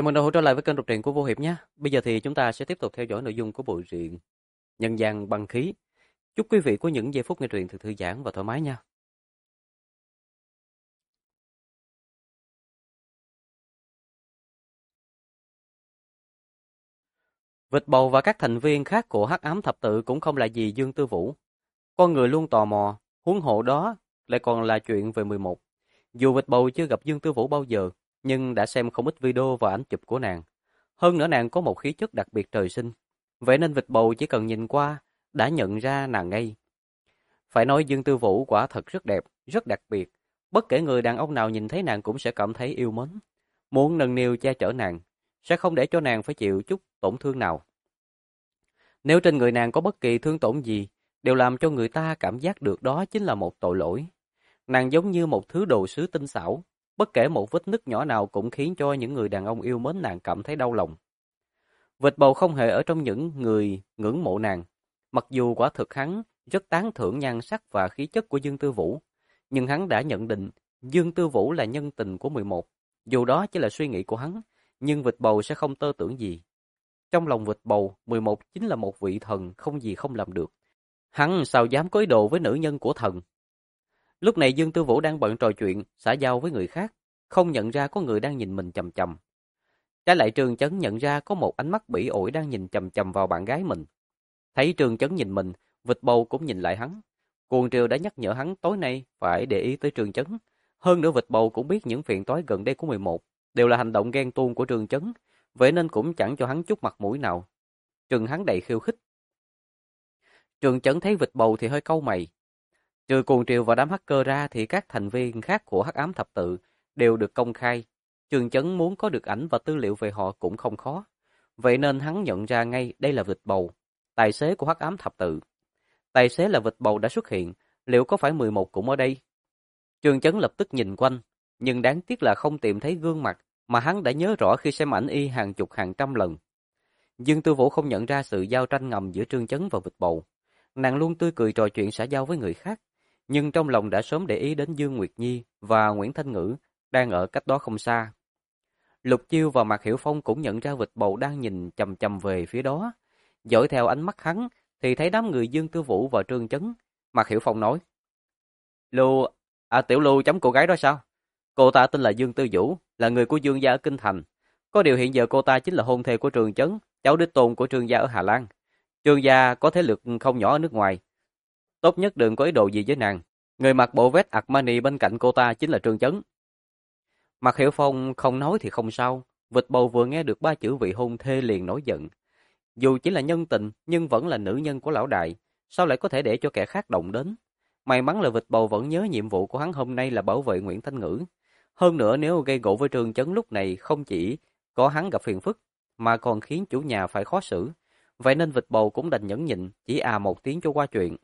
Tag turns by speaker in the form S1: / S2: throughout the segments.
S1: Chào mừng đã hỗ trợ lại với kênh đọc truyện của Vô Hiệp nhé. Bây giờ thì chúng ta sẽ tiếp tục theo dõi nội dung của bộ truyện Nhân gian băng khí. Chúc quý vị có những giây phút nghe truyện thật thư giãn và thoải mái nha. Vịt Bầu và các thành viên khác của Hắc Ám Thập Tự cũng không là gì Dương Tư Vũ. Con người luôn tò mò, huống hộ đó lại còn là chuyện về 11. Dù Vịt Bầu chưa gặp Dương Tư Vũ bao giờ, nhưng đã xem không ít video và ảnh chụp của nàng. Hơn nữa nàng có một khí chất đặc biệt trời sinh. Vậy nên Vịt Bầu chỉ cần nhìn qua đã nhận ra nàng ngay. Phải nói Dương Tư Vũ quả thật rất đẹp, rất đặc biệt. Bất kể người đàn ông nào nhìn thấy nàng cũng sẽ cảm thấy yêu mến. Muốn nâng niu che chở nàng, sẽ không để cho nàng phải chịu chút tổn thương nào. Nếu trên người nàng có bất kỳ thương tổn gì, đều làm cho người ta cảm giác được đó chính là một tội lỗi. Nàng giống như một thứ đồ sứ tinh xảo, bất kể một vết nứt nhỏ nào cũng khiến cho những người đàn ông yêu mến nàng cảm thấy đau lòng. Vịt Bầu không hề ở trong những người ngưỡng mộ nàng, mặc dù quả thực hắn rất tán thưởng nhan sắc và khí chất của Dương Tư Vũ, nhưng hắn đã nhận định Dương Tư Vũ là nhân tình của 11. Dù đó chỉ là suy nghĩ của hắn, nhưng Vịt Bầu sẽ không tơ tưởng gì. Trong lòng Vịt Bầu, 11 chính là một vị thần không gì không làm được. Hắn sao dám có ý đồ với nữ nhân của thần. Lúc này Dương Tư Vũ đang bận trò chuyện, xã giao với người khác, không nhận ra có người đang nhìn mình chằm chằm. Trái lại Trường Chấn nhận ra có một ánh mắt bỉ ổi đang nhìn chằm chằm vào bạn gái mình. Thấy Trường Chấn nhìn mình, Vịt Bầu cũng nhìn lại hắn. Cuồng Triều đã nhắc nhở hắn tối nay phải để ý tới Trường Chấn. Hơn nữa Vịt Bầu cũng biết những phiền toái gần đây của 11 đều là hành động ghen tuông của Trường Chấn, vậy nên cũng chẳng cho hắn chút mặt mũi nào. Trừng hắn đầy khiêu khích. Trường Chấn thấy Vịt Bầu thì hơi cau mày. Trừ Cuồng Triều và đám hacker ra thì các thành viên khác của Hắc Ám Thập Tự đều được công khai. Trường Chấn muốn có được ảnh và tư liệu về họ cũng không khó. Vậy nên hắn nhận ra ngay đây là Vịt Bầu, tài xế của Hắc Ám Thập Tự. Tài xế là Vịt Bầu đã xuất hiện, liệu có phải 11 cũng ở đây? Trường Chấn lập tức nhìn quanh, nhưng đáng tiếc là không tìm thấy gương mặt mà hắn đã nhớ rõ khi xem ảnh y hàng chục hàng trăm lần. Dương Tư Vũ không nhận ra sự giao tranh ngầm giữa Trương Chấn và Vịt Bầu. Nàng luôn tươi cười trò chuyện xã giao với người khác, nhưng trong lòng đã sớm để ý đến Dương Nguyệt Nhi và Nguyễn Thanh Ngữ đang ở cách đó không xa. Lục Chiêu và Mạc Hiểu Phong cũng nhận ra Vịt Bầu đang nhìn chằm chằm về phía đó. Dõi theo ánh mắt hắn thì thấy đám người Dương Tư Vũ và Trương Chấn. Mạc Hiểu Phong nói: Lưu, Tiểu Lưu chấm cô gái đó sao? Cô ta tên là Dương Tư Vũ, là người của Dương gia ở Kinh Thành. Có điều hiện giờ cô ta chính là hôn thê của Trường Chấn, cháu đích tôn của Trương gia ở Hà Lan. Trương gia có thế lực không nhỏ ở nước ngoài. Tốt nhất đừng có ý đồ gì với nàng. Người mặc bộ vest Armani bên cạnh cô ta chính là Trương Chấn. Mạc Hiểu Phong không nói thì không sao. Vịt Bầu vừa nghe được ba chữ vị hôn thê liền nổi giận. Dù chỉ là nhân tình, nhưng vẫn là nữ nhân của lão đại. Sao lại có thể để cho kẻ khác động đến? May mắn là Vịt Bầu vẫn nhớ nhiệm vụ của hắn hôm nay là bảo vệ Nguyễn Thanh Ngữ. Hơn nữa nếu gây gổ với Trương Chấn lúc này không chỉ có hắn gặp phiền phức, mà còn khiến chủ nhà phải khó xử. Vậy nên Vịt Bầu cũng đành nhẫn nhịn, chỉ một tiếng cho qua chuyện.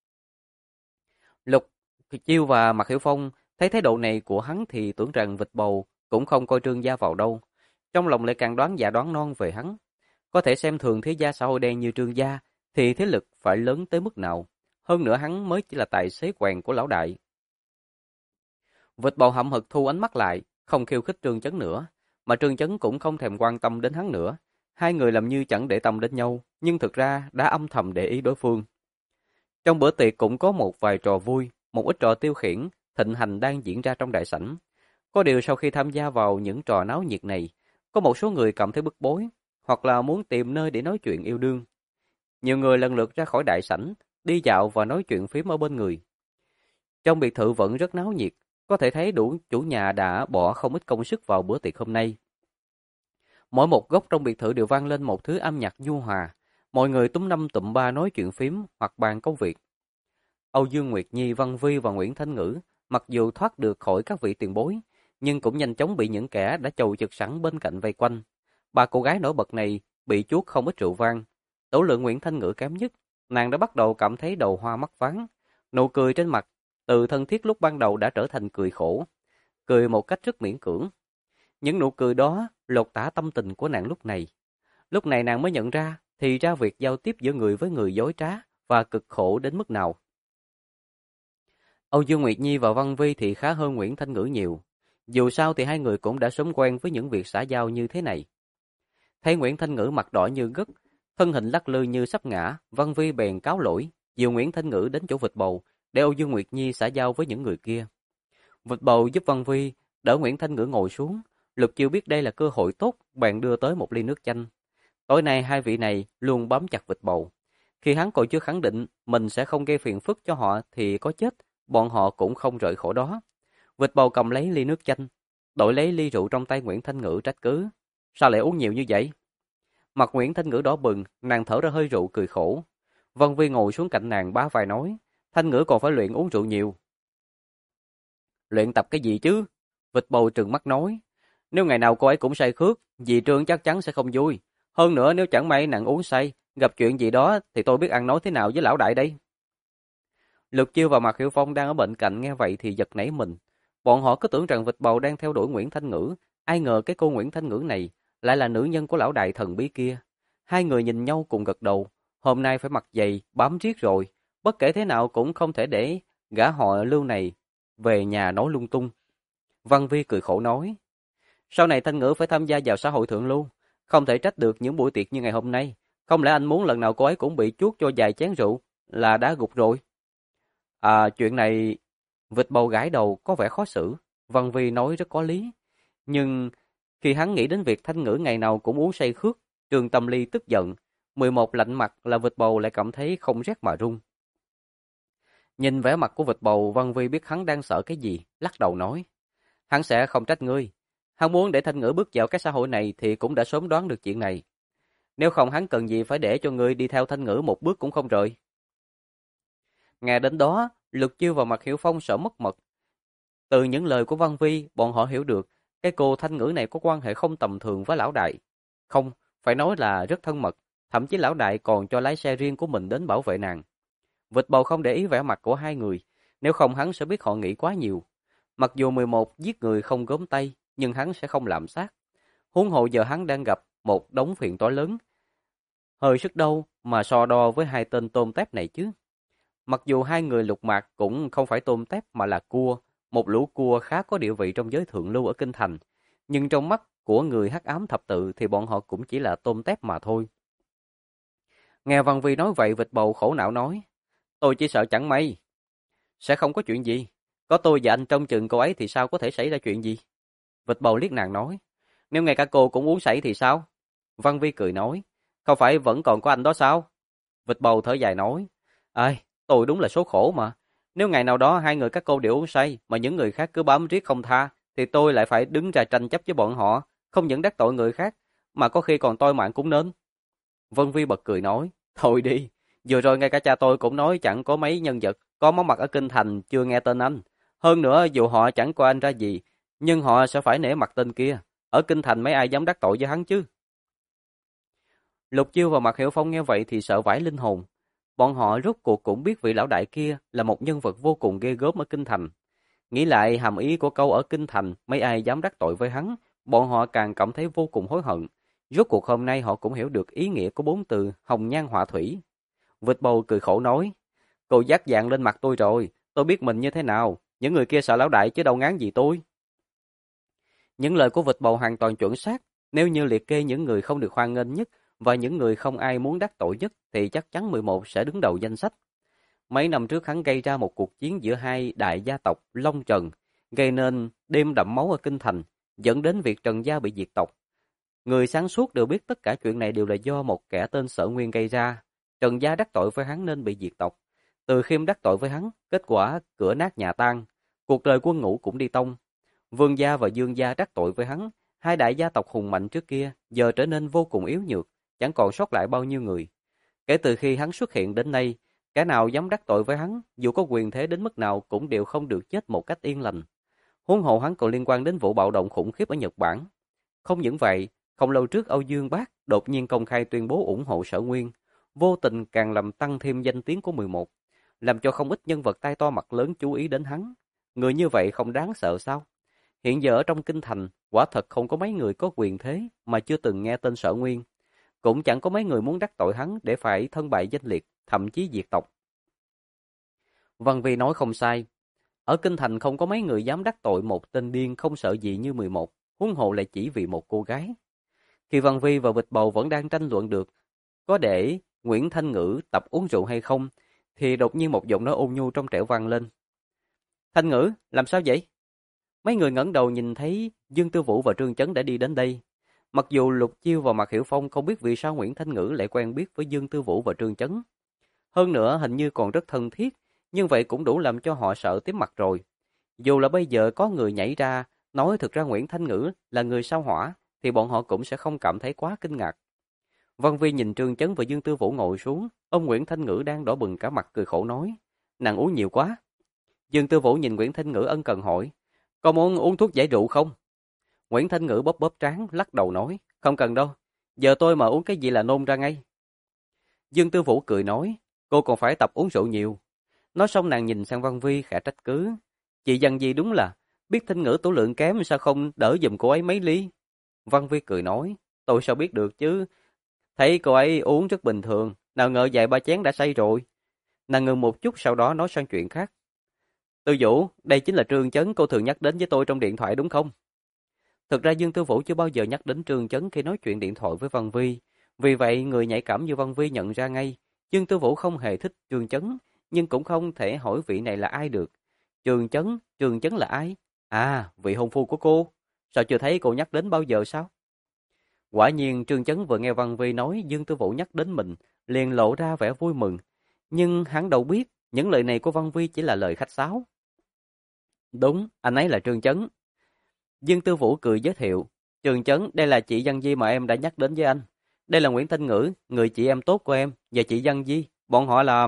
S1: Lục Chiêu và Mạc Hiểu Phong thấy thái độ này của hắn thì tưởng rằng Vịt Bầu cũng không coi Trương gia vào đâu. Trong lòng lại càng đoán dạ đoán non về hắn. Có thể xem thường thế gia xã hội đen như Trương gia, thì thế lực phải lớn tới mức nào. Hơn nữa hắn mới chỉ là tài xế quèn của lão đại. Vịt Bầu hậm hực thu ánh mắt lại, không khiêu khích Trương Chấn nữa, mà Trương Chấn cũng không thèm quan tâm đến hắn nữa. Hai người làm như chẳng để tâm đến nhau, nhưng thực ra đã âm thầm để ý đối phương. Trong bữa tiệc cũng có một vài trò vui, một ít trò tiêu khiển, thịnh hành đang diễn ra trong đại sảnh. Có điều sau khi tham gia vào những trò náo nhiệt này, có một số người cảm thấy bức bối, hoặc là muốn tìm nơi để nói chuyện yêu đương. Nhiều người lần lượt ra khỏi đại sảnh, đi dạo và nói chuyện phím ở bên người. Trong biệt thự vẫn rất náo nhiệt, có thể thấy đủ chủ nhà đã bỏ không ít công sức vào bữa tiệc hôm nay. Mỗi một góc trong biệt thự đều vang lên một thứ âm nhạc nhu hòa, mọi người túm năm tụm ba nói chuyện phím hoặc bàn công việc. Âu Dương Nguyệt Nhi, Văn Vi và Nguyễn Thanh Ngữ mặc dù thoát được khỏi các vị tiền bối, nhưng cũng nhanh chóng bị những kẻ đã chầu chực sẵn bên cạnh vây quanh. Ba cô gái nổi bật này bị chuốt không ít rượu vang. Tẩu lượng Nguyễn Thanh Ngữ kém nhất, nàng đã bắt đầu cảm thấy đầu hoa mắt váng. Nụ cười trên mặt từ thân thiết lúc ban đầu đã trở thành cười khổ, cười một cách rất miễn cưỡng. Những nụ cười đó lột tả tâm tình của nàng lúc này. Lúc này nàng mới nhận ra, thì ra việc giao tiếp giữa người với người dối trá và cực khổ đến mức nào. Âu Dương Nguyệt Nhi và Văn Vi thì khá hơn Nguyễn Thanh Ngữ nhiều. Dù sao thì hai người cũng đã sớm quen với những việc xã giao như thế này. Thấy Nguyễn Thanh Ngữ mặt đỏ như gấc, thân hình lắc lư như sắp ngã, Văn Vi bèn cáo lỗi, dìu Nguyễn Thanh Ngữ đến chỗ vịt bầu, để Âu Dương Nguyệt Nhi xã giao với những người kia. Vịt bầu giúp Văn Vi đỡ Nguyễn Thanh Ngữ ngồi xuống. Lục Chiêu biết đây là cơ hội tốt, bèn đưa tới một ly nước chanh. Tối nay hai vị này luôn bám chặt vịt bầu. Khi hắn còn chưa khẳng định mình sẽ không gây phiền phức cho họ thì có chết, bọn họ cũng không rời khỏi đó. Vịt bầu cầm lấy ly nước chanh, đổi lấy ly rượu trong tay Nguyễn Thanh Ngữ trách cứ. Sao lại uống nhiều như vậy? Mặt Nguyễn Thanh Ngữ đỏ bừng, nàng thở ra hơi rượu cười khổ. Vân Vi ngồi xuống cạnh nàng bá vai nói, Thanh Ngữ còn phải luyện uống rượu nhiều. Luyện tập cái gì chứ? Vịt bầu trừng mắt nói, nếu ngày nào cô ấy cũng say khước, dì Trương chắc chắn sẽ không vui. Hơn nữa nếu chẳng may nàng uống say, gặp chuyện gì đó thì tôi biết ăn nói thế nào với lão đại đây. Lục Chiêu và Mạc Hiểu Phong đang ở bên cạnh nghe vậy thì giật nảy mình. Bọn họ cứ tưởng rằng vịt bầu đang theo đuổi Nguyễn Thanh Ngữ, ai ngờ cái cô Nguyễn Thanh Ngữ này lại là nữ nhân của lão đại thần bí kia. Hai người nhìn nhau cùng gật đầu, hôm nay phải mặc giày, bám riết rồi, bất kể thế nào cũng không thể để gã họ Lưu này về nhà nói lung tung. Văn Vi cười khổ nói, sau này Thanh Ngữ phải tham gia vào xã hội thượng lưu, không thể trách được những buổi tiệc như ngày hôm nay, không lẽ anh muốn lần nào cô ấy cũng bị chuốt cho vài chén rượu là đã gục rồi? À, chuyện này... Vịt bầu gãi đầu có vẻ khó xử, Văn Vi nói rất có lý. Nhưng khi hắn nghĩ đến việc Thanh Ngữ ngày nào cũng uống say khước, Trường Tâm Ly tức giận, 11 lạnh mặt là vịt bầu lại cảm thấy không rét mà run. Nhìn vẻ mặt của vịt bầu, Văn Vi biết hắn đang sợ cái gì, lắc đầu nói. Hắn sẽ không trách ngươi. Hắn muốn để Thanh Ngữ bước vào cái xã hội này thì cũng đã sớm đoán được chuyện này. Nếu không hắn cần gì phải để cho ngươi đi theo Thanh Ngữ một bước cũng không rời. Nghe đến đó, Lục Chiêu và Mạc Hiểu Phong sợ mất mật. Từ những lời của Văn Vi, bọn họ hiểu được cái cô Thanh Ngữ này có quan hệ không tầm thường với lão đại. Không, phải nói là rất thân mật, thậm chí lão đại còn cho lái xe riêng của mình đến bảo vệ nàng. Vịt bầu không để ý vẻ mặt của hai người, nếu không hắn sẽ biết họ nghĩ quá nhiều. Mặc dù 11 giết người không gớm tay, nhưng hắn sẽ không làm sát. Huống hồ giờ hắn đang gặp một đống phiền toái lớn. Hơi sức đâu mà so đo với hai tên tôm tép này chứ. Mặc dù hai người Lục Mạc cũng không phải tôm tép mà là cua, một lũ cua khá có địa vị trong giới thượng lưu ở Kinh Thành, nhưng trong mắt của người hắc ám thập tự thì bọn họ cũng chỉ là tôm tép mà thôi. Nghe Văn Vi nói vậy, vịt bầu khổ não nói, tôi chỉ sợ chẳng may. Sẽ không có chuyện gì, có tôi và anh trông chừng cô ấy thì sao có thể xảy ra chuyện gì? Vịt bầu liếc nàng nói, nếu ngay cả cô cũng uống sảy thì sao? Văn Vi cười nói, không phải vẫn còn có anh đó sao? Vịt bầu thở dài nói, ai, tôi đúng là số khổ mà. Nếu ngày nào đó hai người các cô đều uống say mà những người khác cứ bám riết không tha, thì tôi lại phải đứng ra tranh chấp với bọn họ, không những đắc tội người khác, mà có khi còn toi mạng cũng nên. Vân Vi bật cười nói, thôi đi, vừa rồi ngay cả cha tôi cũng nói chẳng có mấy nhân vật có máu mặt ở Kinh Thành chưa nghe tên anh. Hơn nữa dù họ chẳng coi anh ra gì, nhưng họ sẽ phải nể mặt tên kia. Ở Kinh Thành mấy ai dám đắc tội với hắn chứ? Lục Chiêu và Mạc Hiểu Phong nghe vậy thì sợ vãi linh hồn. Bọn họ rốt cuộc cũng biết vị lão đại kia là một nhân vật vô cùng ghê gớm ở Kinh Thành. Nghĩ lại hàm ý của câu ở Kinh Thành, mấy ai dám đắc tội với hắn, bọn họ càng cảm thấy vô cùng hối hận. Rốt cuộc hôm nay họ cũng hiểu được ý nghĩa của 4 từ hồng nhan họa thủy. Vịt bầu cười khổ nói, cô dắt dạng lên mặt tôi rồi, tôi biết mình như thế nào, những người kia sợ lão đại chứ đâu ngán gì tôi. Những lời của vịt bầu hoàn toàn chuẩn xác, nếu như liệt kê những người không được hoan nghênh nhất và những người không ai muốn đắc tội nhất thì chắc chắn 11 sẽ đứng đầu danh sách. Mấy năm trước hắn gây ra một cuộc chiến giữa hai đại gia tộc Long Trần, gây nên đêm đẫm máu ở Kinh Thành, dẫn đến việc Trần gia bị diệt tộc. Người sáng suốt đều biết tất cả chuyện này đều là do một kẻ tên Sở Nguyên gây ra. Trần gia đắc tội với hắn nên bị diệt tộc. Từ Khiêm đắc tội với hắn, kết quả cửa nát nhà tan, cuộc đời quân ngũ cũng đi tông. Vương gia và Dương gia đắc tội với hắn, hai đại gia tộc hùng mạnh trước kia giờ trở nên vô cùng yếu nhược, chẳng còn sót lại bao nhiêu người. Kể từ khi hắn xuất hiện đến nay, kẻ nào dám đắc tội với hắn, dù có quyền thế đến mức nào cũng đều không được chết một cách yên lành. Huống hồ hắn còn liên quan đến vụ bạo động khủng khiếp ở Nhật Bản. Không những vậy, không lâu trước Âu Dương Bác đột nhiên công khai tuyên bố ủng hộ Sở Nguyên, vô tình càng làm tăng thêm danh tiếng của 11, làm cho không ít nhân vật tai to mặt lớn chú ý đến hắn. Người như vậy không đáng sợ sao? Hiện giờ ở trong Kinh Thành, quả thật không có mấy người có quyền thế mà chưa từng nghe tên Sở Nguyên. Cũng chẳng có mấy người muốn đắc tội hắn để phải thân bại danh liệt, thậm chí diệt tộc. Văn Vi nói không sai. Ở kinh thành không có mấy người dám đắc tội một tên điên không sợ gì như 11, huống hồ lại chỉ vì một cô gái. Khi Văn Vi và Vịt Bầu vẫn đang tranh luận được có để Nguyễn Thanh Ngữ tập uống rượu hay không, thì đột nhiên một giọng nói ôn nhu trong trẻo vang lên. Thanh Ngữ, làm sao vậy? Mấy người ngẩng đầu nhìn thấy Dương Tư Vũ và Trương Chấn đã đi đến đây. Mặc dù Lục Chiêu và Mạc Hiểu Phong không biết vì sao Nguyễn Thanh Ngữ lại quen biết với Dương Tư Vũ và Trương Chấn. Hơn nữa hình như còn rất thân thiết, nhưng vậy cũng đủ làm cho họ sợ tím mặt rồi. Dù là bây giờ có người nhảy ra, nói thực ra Nguyễn Thanh Ngữ là người sao hỏa, thì bọn họ cũng sẽ không cảm thấy quá kinh ngạc. Văn Vi nhìn Trương Chấn và Dương Tư Vũ ngồi xuống, ông Nguyễn Thanh Ngữ đang đỏ bừng cả mặt cười khổ nói, nàng uống nhiều quá. Dương Tư Vũ nhìn Nguyễn Thanh Ngữ ân cần hỏi, có muốn uống thuốc giải rượu không? Nguyễn Thanh Ngữ bóp bóp trán, lắc đầu nói, không cần đâu, giờ tôi mà uống cái gì là nôn ra ngay. Dương Tư Vũ cười nói, cô còn phải tập uống rượu nhiều. Nói xong nàng nhìn sang Văn Vi khẽ trách cứ, chị dặn gì đúng là, biết Thanh Ngữ tố lượng kém sao không đỡ giùm cô ấy mấy ly. Văn Vi cười nói, tôi sao biết được chứ, thấy cô ấy uống rất bình thường, nào ngờ vài ba chén đã say rồi. Nàng ngừng một chút sau đó nói sang chuyện khác. Tư Vũ, đây chính là Trương Chấn cô thường nhắc đến với tôi trong điện thoại đúng không? Thực ra Dương Tư Vũ chưa bao giờ nhắc đến Trương Chấn khi nói chuyện điện thoại với Văn Vi. Vì vậy, người nhạy cảm như Văn Vi nhận ra ngay, Dương Tư Vũ không hề thích Trương Chấn, nhưng cũng không thể hỏi vị này là ai được. Trương Chấn là ai? À, vị hôn phu của cô. Sao chưa thấy cô nhắc đến bao giờ sao? Quả nhiên Trương Chấn vừa nghe Văn Vi nói Dương Tư Vũ nhắc đến mình, liền lộ ra vẻ vui mừng. Nhưng hắn đâu biết, những lời này của Văn Vi chỉ là lời khách sáo. Đúng, anh ấy là Trương Chấn. Dương Tư Vũ cười giới thiệu. Trương Chấn, đây là chị Văn Di mà em đã nhắc đến với anh. Đây là Nguyễn Thanh Ngữ, người chị em tốt của em, và chị Văn Di. Bọn họ là...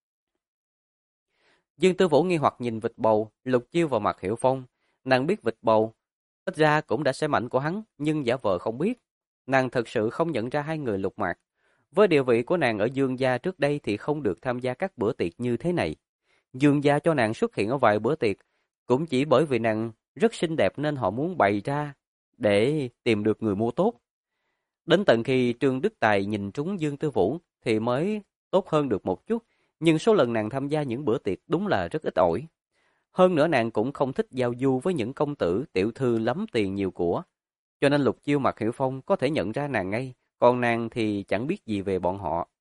S1: Dương Tư Vũ nghi hoặc nhìn Vịt Bầu, Lục Chiêu và Mạc Hiểu Phong. Nàng biết Vịt Bầu, ít ra cũng đã xem ảnh của hắn, nhưng giả vờ không biết. Nàng thật sự không nhận ra hai người Lục Mạc. Với địa vị của nàng ở Dương gia trước đây thì không được tham gia các bữa tiệc như thế này. Dương gia cho nàng xuất hiện ở vài bữa tiệc, cũng chỉ bởi vì nàng rất xinh đẹp nên họ muốn bày ra để tìm được người mua tốt. Đến tận khi Trương Đức Tài nhìn trúng Dương Tư Vũ thì mới tốt hơn được một chút, nhưng số lần nàng tham gia những bữa tiệc đúng là rất ít ỏi. Hơn nữa nàng cũng không thích giao du với những công tử, tiểu thư lắm tiền nhiều của. Cho nên Lục Chiêu Mạc Hiểu Phong có thể nhận ra nàng ngay, còn nàng thì chẳng biết gì về bọn họ.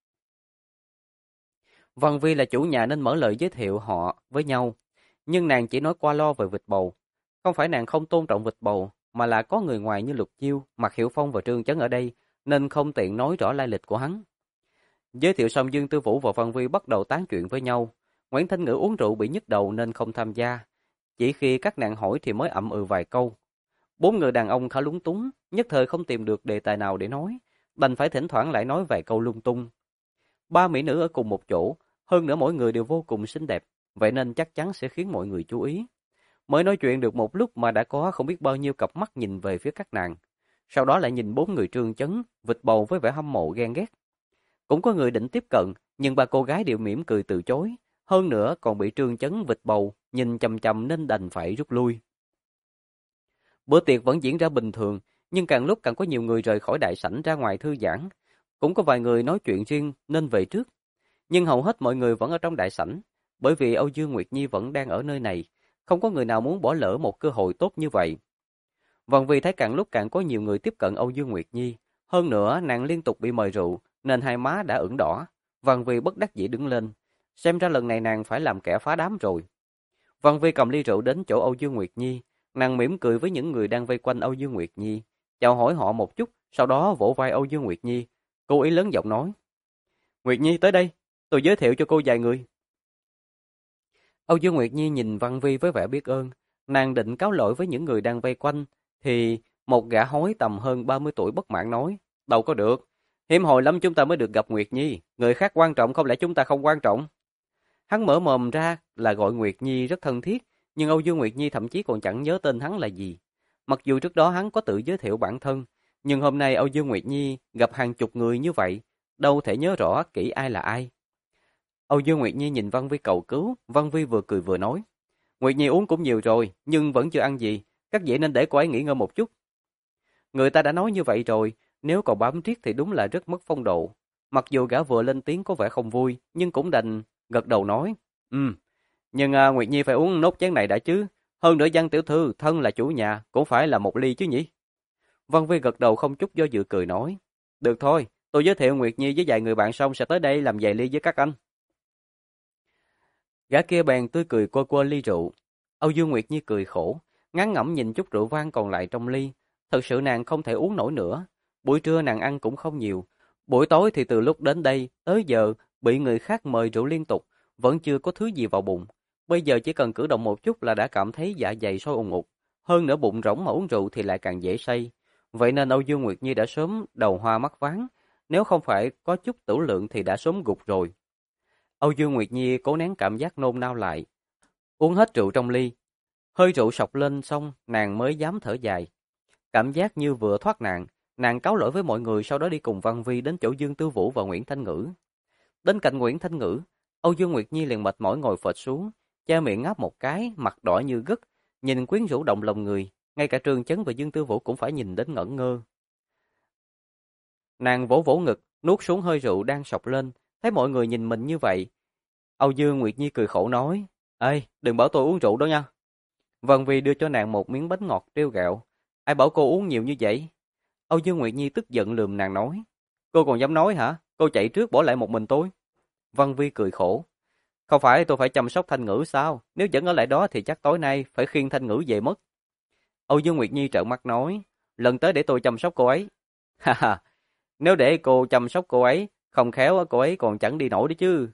S1: Văn Vi là chủ nhà nên mở lời giới thiệu họ với nhau, nhưng nàng chỉ nói qua lo về Vịt Bầu. Không phải nàng không tôn trọng Vịt Bầu, mà là có người ngoài như Lục Chiêu, Mạc Hiểu Phong và Trương Chấn ở đây, nên không tiện nói rõ lai lịch của hắn. Giới thiệu xong Dương Tư Vũ và Văn Vi bắt đầu tán chuyện với nhau. Nguyễn Thanh Ngữ uống rượu bị nhức đầu nên không tham gia. Chỉ khi các nàng hỏi thì mới ậm ừ vài câu. Bốn người đàn ông khá lúng túng, nhất thời không tìm được đề tài nào để nói, đành phải thỉnh thoảng lại nói vài câu lung tung. Ba mỹ nữ ở cùng một chỗ, hơn nữa mỗi người đều vô cùng xinh đẹp, vậy nên chắc chắn sẽ khiến mọi người chú ý. Mới nói chuyện được một lúc mà đã có không biết bao nhiêu cặp mắt nhìn về phía các nàng. Sau đó lại nhìn bốn người Trương Chấn, Vịt Bầu với vẻ hâm mộ ghen ghét. Cũng có người định tiếp cận, nhưng ba cô gái đều mỉm cười từ chối. Hơn nữa còn bị Trương Chấn, Vịt Bầu nhìn chằm chằm nên đành phải rút lui. Bữa tiệc vẫn diễn ra bình thường, nhưng càng lúc càng có nhiều người rời khỏi đại sảnh ra ngoài thư giãn. Cũng có vài người nói chuyện riêng nên về trước. Nhưng hầu hết mọi người vẫn ở trong đại sảnh, bởi vì Âu Dương Nguyệt Nhi vẫn đang ở nơi này. Không có người nào muốn bỏ lỡ một cơ hội tốt như vậy. Vân Vi thấy càng lúc càng có nhiều người tiếp cận Âu Dương Nguyệt Nhi. Hơn nữa nàng liên tục bị mời rượu, nên hai má đã ửng đỏ. Vân Vi bất đắc dĩ đứng lên. Xem ra lần này nàng phải làm kẻ phá đám rồi. Vân Vi cầm ly rượu đến chỗ Âu Dương Nguyệt Nhi. Nàng mỉm cười với những người đang vây quanh Âu Dương Nguyệt Nhi. Chào hỏi họ một chút, sau đó vỗ vai Âu Dương Nguyệt Nhi. Cô ý lớn giọng nói. Nguyệt Nhi tới đây, tôi giới thiệu cho cô vài người. Âu Dương Nguyệt Nhi nhìn Văn Vi với vẻ biết ơn. Nàng định cáo lỗi với những người đang vây quanh, thì một gã hói tầm hơn 30 tuổi bất mãn nói. Đâu có được, hiếm hồi lắm chúng ta mới được gặp Nguyệt Nhi. Người khác quan trọng không lẽ chúng ta không quan trọng? Hắn mở mồm ra là gọi Nguyệt Nhi rất thân thiết, nhưng Âu Dương Nguyệt Nhi thậm chí còn chẳng nhớ tên hắn là gì. Mặc dù trước đó hắn có tự giới thiệu bản thân, nhưng hôm nay Âu Dương Nguyệt Nhi gặp hàng chục người như vậy, đâu thể nhớ rõ kỹ ai là ai. Âu Dương Nguyệt Nhi nhìn Văn Vi cầu cứu, Văn Vi vừa cười vừa nói. Nguyệt Nhi uống cũng nhiều rồi, nhưng vẫn chưa ăn gì, các vị nên để cô ấy nghỉ ngơi một chút. Người ta đã nói như vậy rồi, nếu còn bám riết thì đúng là rất mất phong độ. Mặc dù gã vừa lên tiếng có vẻ không vui, nhưng cũng đành gật đầu nói. Nhưng Nguyệt Nhi phải uống nốt chén này đã chứ. Hơn nữa Văn tiểu thư, thân là chủ nhà, cũng phải là một ly chứ nhỉ? Văn Vi gật đầu không chút do dự cười nói. Được thôi, tôi giới thiệu Nguyệt Nhi với vài người bạn xong sẽ tới đây làm vài ly với các anh. Gã kia bèn tươi cười quơ quơ ly rượu. Âu Dương Nguyệt Nhi cười khổ, ngán ngẩm nhìn chút rượu vang còn lại trong ly. Thật sự nàng không thể uống nổi nữa. Buổi trưa nàng ăn cũng không nhiều. Buổi tối thì từ lúc đến đây tới giờ bị người khác mời rượu liên tục, vẫn chưa có thứ gì vào bụng. Bây giờ chỉ cần cử động một chút là đã cảm thấy dạ dày sôi ùng ục. Hơn nữa bụng rỗng mà uống rượu thì lại càng dễ say. Vậy nên Âu Dương Nguyệt Nhi đã sớm đầu hoa mắt váng. Nếu không phải có chút tửu lượng thì đã sớm gục rồi. Âu Dương Nguyệt Nhi cố nén cảm giác nôn nao lại. Uống hết rượu trong ly. Hơi rượu sộc lên xong, nàng mới dám thở dài. Cảm giác như vừa thoát nạn, nàng cáo lỗi với mọi người sau đó đi cùng Văn Vi đến chỗ Dương Tư Vũ và Nguyễn Thanh Ngữ. Đến cạnh Nguyễn Thanh Ngữ, Âu Dương Nguyệt Nhi liền mệt mỏi ngồi phịch xuống, che miệng ngáp một cái, mặt đỏ như gấc, nhìn quyến rũ động lòng người, ngay cả Trường Chấn và Dương Tư Vũ cũng phải nhìn đến ngẩn ngơ. Nàng vỗ vỗ ngực, nuốt xuống hơi rượu đang sộc lên, thấy mọi người nhìn mình như vậy. Âu Dương Nguyệt Nhi cười khổ nói, ê, đừng bảo tôi uống rượu đó nha. Vân Vi đưa cho nàng một miếng bánh ngọt trêu ghẹo. Ai bảo cô uống nhiều như vậy? Âu Dương Nguyệt Nhi tức giận lườm nàng nói. Cô còn dám nói hả? Cô chạy trước bỏ lại một mình tôi. Vân Vi cười khổ. Không phải tôi phải chăm sóc Thanh Ngữ sao? Nếu vẫn ở lại đó thì chắc tối nay phải khiêng Thanh Ngữ về mất. Âu Dương Nguyệt Nhi trợn mắt nói. Lần tới để tôi chăm sóc cô ấy. Ha ha, nếu để cô chăm sóc cô ấy, không khéo cô ấy còn chẳng đi nổi đấy chứ.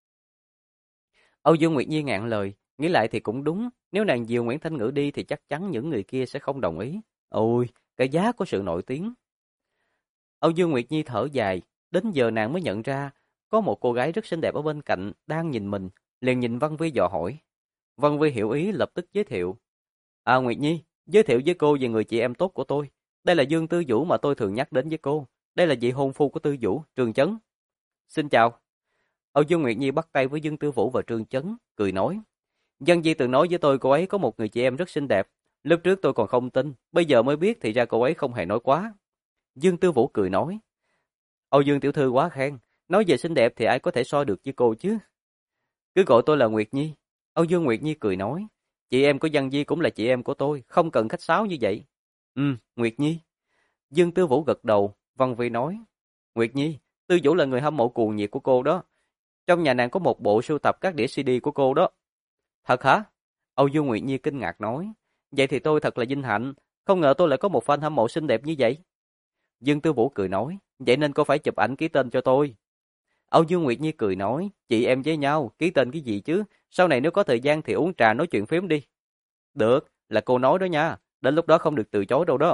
S1: Âu Dương Nguyệt Nhi ngạn lời, nghĩ lại thì cũng đúng, nếu nàng dìu Nguyễn Thanh Ngữ đi thì chắc chắn những người kia sẽ không đồng ý. Ôi, cái giá của sự nổi tiếng. Âu Dương Nguyệt Nhi thở dài, đến giờ nàng mới nhận ra, có một cô gái rất xinh đẹp ở bên cạnh, đang nhìn mình, liền nhìn Văn Vi dò hỏi. Văn Vi hiểu ý lập tức giới thiệu. À Nguyệt Nhi, giới thiệu với cô về người chị em tốt của tôi. Đây là Dương Tư Vũ mà tôi thường nhắc đến với cô. Đây là vị hôn phu của Tư Vũ, Trường Chấn. Xin chào. Âu Dương Nguyệt Nhi bắt tay với Dương Tư Vũ và Trương Chấn, cười nói. Dân Di từng nói với tôi cô ấy có một người chị em rất xinh đẹp. Lúc trước tôi còn không tin, bây giờ mới biết thì ra cô ấy không hề nói quá. Dương Tư Vũ cười nói. Âu Dương tiểu thư quá khen, nói về xinh đẹp thì ai có thể so được với cô chứ. Cứ gọi tôi là Nguyệt Nhi. Âu Dương Nguyệt Nhi cười nói. Chị em của Dân Di cũng là chị em của tôi, không cần khách sáo như vậy. Nguyệt Nhi. Dương Tư Vũ gật đầu, Văn Vi nói. Nguyệt Nhi, Tư Vũ là người hâm mộ cuồng nhiệt của cô đó. Trong nhà nàng có một bộ sưu tập các đĩa CD của cô đó. Thật hả? Âu Dương Nguyệt Nhi kinh ngạc nói. Vậy thì tôi thật là vinh hạnh, không ngờ tôi lại có một fan hâm mộ xinh đẹp như vậy. Dương Tư Vũ cười nói, vậy nên cô phải chụp ảnh ký tên cho tôi. Âu Dương Nguyệt Nhi cười nói, chị em với nhau, ký tên cái gì chứ, sau này nếu có thời gian thì uống trà nói chuyện phím đi. Được, là cô nói đó nha, đến lúc đó không được từ chối đâu đó.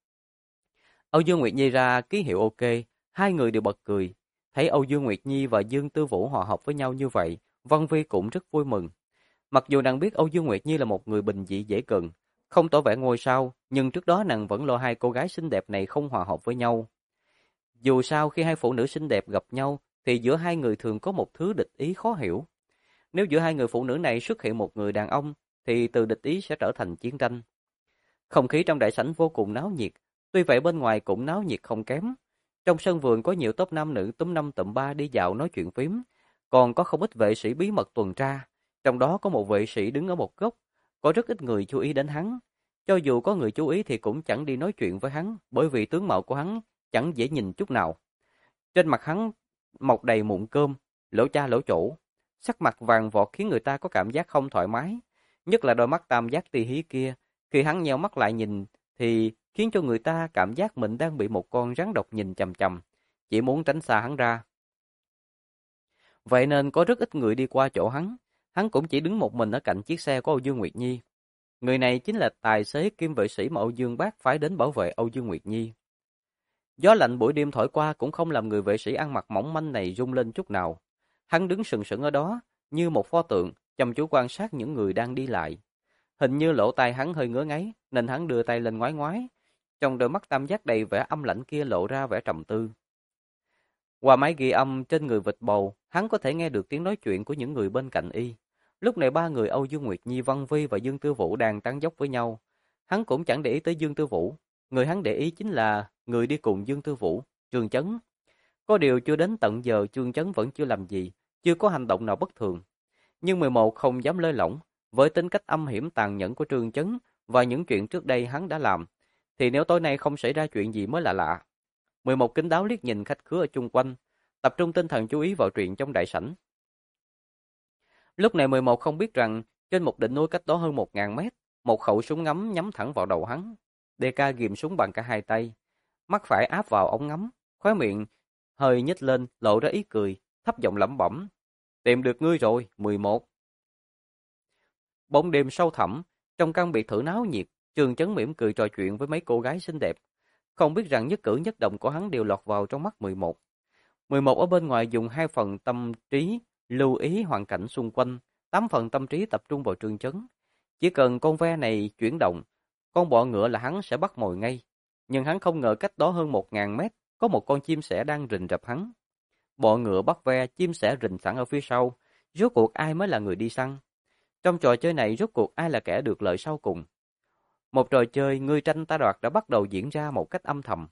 S1: Âu Dương Nguyệt Nhi ra ký hiệu ok, hai người đều bật cười. Thấy Âu Dương Nguyệt Nhi và Dương Tư Vũ hòa hợp với nhau như vậy, Văn Vi cũng rất vui mừng. Mặc dù nàng biết Âu Dương Nguyệt Nhi là một người bình dị dễ gần, không tỏ vẻ ngôi sao, nhưng trước đó nàng vẫn lo hai cô gái xinh đẹp này không hòa hợp với nhau. Dù sao khi hai phụ nữ xinh đẹp gặp nhau, thì giữa hai người thường có một thứ địch ý khó hiểu. Nếu giữa hai người phụ nữ này xuất hiện một người đàn ông, thì từ địch ý sẽ trở thành chiến tranh. Không khí trong đại sảnh vô cùng náo nhiệt, tuy vậy bên ngoài cũng náo nhiệt không kém. Trong sân vườn có nhiều tốp nam nữ túm năm tụm ba đi dạo nói chuyện phím, còn có không ít vệ sĩ bí mật tuần tra. Trong đó có một vệ sĩ đứng ở một góc, có rất ít người chú ý đến hắn. Cho dù có người chú ý thì cũng chẳng đi nói chuyện với hắn, bởi vì tướng mạo của hắn chẳng dễ nhìn chút nào. Trên mặt hắn mọc đầy mụn cơm, lỗ cha lỗ chỗ, sắc mặt vàng vọt khiến người ta có cảm giác không thoải mái, nhất là đôi mắt tam giác tì hí kia, khi hắn nheo mắt lại nhìn thì khiến cho người ta cảm giác mình đang bị một con rắn độc nhìn chằm chằm, chỉ muốn tránh xa hắn ra. Vậy nên có rất ít người đi qua chỗ hắn cũng chỉ đứng một mình ở cạnh chiếc xe của Âu Dương Nguyệt Nhi. Người này chính là tài xế kiêm vệ sĩ mà Âu Dương Bác phái đến bảo vệ Âu Dương Nguyệt Nhi. Gió lạnh buổi đêm thổi qua cũng không làm người vệ sĩ ăn mặc mỏng manh này rung lên chút nào. Hắn đứng sừng sững ở đó, như một pho tượng, chăm chú quan sát những người đang đi lại. Hình như lỗ tai hắn hơi ngứa ngáy, nên hắn đưa tay lên ngoái ngoái. Trong đôi mắt tam giác đầy vẻ âm lãnh kia lộ ra vẻ trầm tư. Qua máy ghi âm trên người vịt bầu, hắn có thể nghe được tiếng nói chuyện của những người bên cạnh y. Lúc này ba người Âu Dương Nguyệt Nhi, Văn Vi và Dương Tư Vũ đang tán dóc với nhau. Hắn cũng chẳng để ý tới Dương Tư Vũ. Người hắn để ý chính là người đi cùng Dương Tư Vũ, Trương Chấn. Có điều chưa đến tận giờ Trương Chấn vẫn chưa làm gì, chưa có hành động nào bất thường. Nhưng 11 không dám lơi lỏng, với tính cách âm hiểm tàn nhẫn của Trương Chấn và những chuyện trước đây hắn đã làm, thì nếu tối nay không xảy ra chuyện gì mới là lạ. 11 kín đáo liếc nhìn khách khứa ở chung quanh, tập trung tinh thần chú ý vào chuyện trong đại sảnh. Lúc này 11 không biết rằng trên một đỉnh núi cách đó hơn 1.000 mét, một khẩu súng ngắm nhắm thẳng vào đầu hắn. DK ghìm súng bằng cả hai tay, mắt phải áp vào ống ngắm, khóe miệng hơi nhếch lên lộ ra ý cười, thấp giọng lẩm bẩm: "Tìm được ngươi rồi, 11." Bóng đêm sâu thẳm, trong căn biệt thự náo nhiệt, Trường Chấn mỉm cười trò chuyện với mấy cô gái xinh đẹp, không biết rằng nhất cử nhất động của hắn đều lọt vào trong mắt 11. 11 ở bên ngoài dùng 2 phần tâm trí lưu ý hoàn cảnh xung quanh, 8 phần tâm trí tập trung vào Trương Chấn. Chỉ cần con ve này chuyển động, con bọ ngựa là hắn sẽ bắt mồi ngay. Nhưng hắn không ngờ cách đó hơn 1.000 mét, có một con chim sẻ đang rình rập hắn. Bọ ngựa bắt ve, chim sẻ rình sẵn ở phía sau. Rốt cuộc ai mới là người đi săn? Trong trò chơi này rốt cuộc ai là kẻ được lợi sau cùng? Một trò chơi ngươi tranh ta đoạt đã bắt đầu diễn ra một cách âm thầm.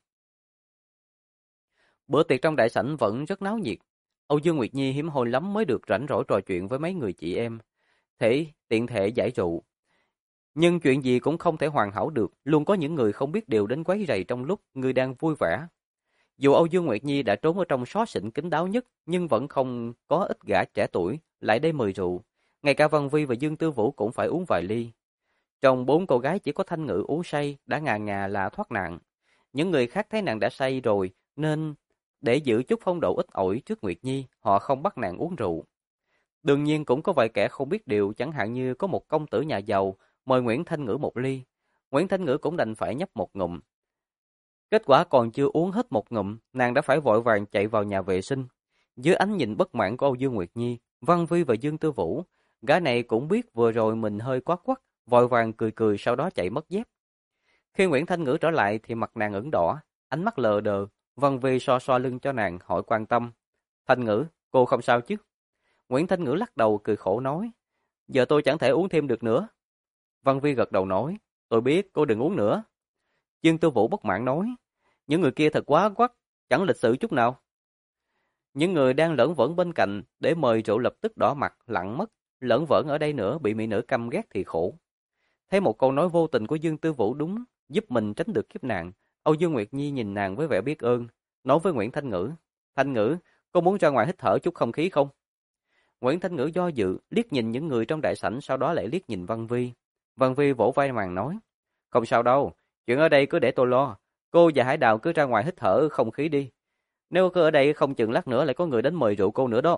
S1: Bữa tiệc trong đại sảnh vẫn rất náo nhiệt. Âu Dương Nguyệt Nhi hiếm hoi lắm mới được rảnh rỗi trò chuyện với mấy người chị em. Tiện thể giải rượu. Nhưng chuyện gì cũng không thể hoàn hảo được, luôn có những người không biết điều đến quấy rầy trong lúc người đang vui vẻ. Dù Âu Dương Nguyệt Nhi đã trốn ở trong xó xỉnh kín đáo nhất, nhưng vẫn không có ít gã trẻ tuổi lại đây mời rượu. Ngay cả Văn Vi và Dương Tư Vũ cũng phải uống vài ly. Trong 4 cô gái chỉ có Thanh Ngữ uống say, đã ngà ngà là thoát nạn. Những người khác thấy nàng đã say rồi, nên để giữ chút phong độ ít ỏi trước Nguyệt Nhi, họ không bắt nàng uống rượu. Đương nhiên cũng có vài kẻ không biết điều, chẳng hạn như có một công tử nhà giàu mời Nguyễn Thanh Ngữ một ly. Nguyễn Thanh Ngữ cũng đành phải nhấp một ngụm. Kết quả còn chưa uống hết một ngụm, nàng đã phải vội vàng chạy vào nhà vệ sinh. Dưới ánh nhìn bất mãn của Âu Dương Nguyệt Nhi, Văn Vi và Dương Tư Vũ, gã này cũng biết vừa rồi mình hơi quá quắt, vội vàng cười cười sau đó chạy mất dép. Khi Nguyễn Thanh Ngữ trở lại thì mặt nàng ửng đỏ, ánh mắt lờ đờ, Văn Vi xoa xoa lưng cho nàng hỏi quan tâm. Thanh Ngữ, cô không sao chứ? Nguyễn Thanh Ngữ lắc đầu cười khổ nói, giờ tôi chẳng thể uống thêm được nữa. Văn Vi gật đầu nói, tôi biết, cô đừng uống nữa. Dương Tư Vũ bất mãn nói, những người kia thật quá quắt, chẳng lịch sự chút nào. Những người đang lởn vởn bên cạnh để mời rượu lập tức đỏ mặt, lặng mất, lởn vởn ở đây nữa bị mỹ nữ căm ghét thì khổ. Thấy một câu nói vô tình của Dương Tư Vũ đúng, giúp mình tránh được kiếp nạn, Âu Dương Nguyệt Nhi nhìn nàng với vẻ biết ơn, nói với Nguyễn Thanh Ngữ, Thanh Ngữ, cô muốn ra ngoài hít thở chút không khí không? Nguyễn Thanh Ngữ do dự, liếc nhìn những người trong đại sảnh, sau đó lại liếc nhìn Văn Vi. Văn Vi vỗ vai nàng nói, không sao đâu, chuyện ở đây cứ để tôi lo, cô và Hải Đào cứ ra ngoài hít thở không khí đi. Nếu cứ ở đây không chừng lát nữa lại có người đến mời rượu cô nữa đó.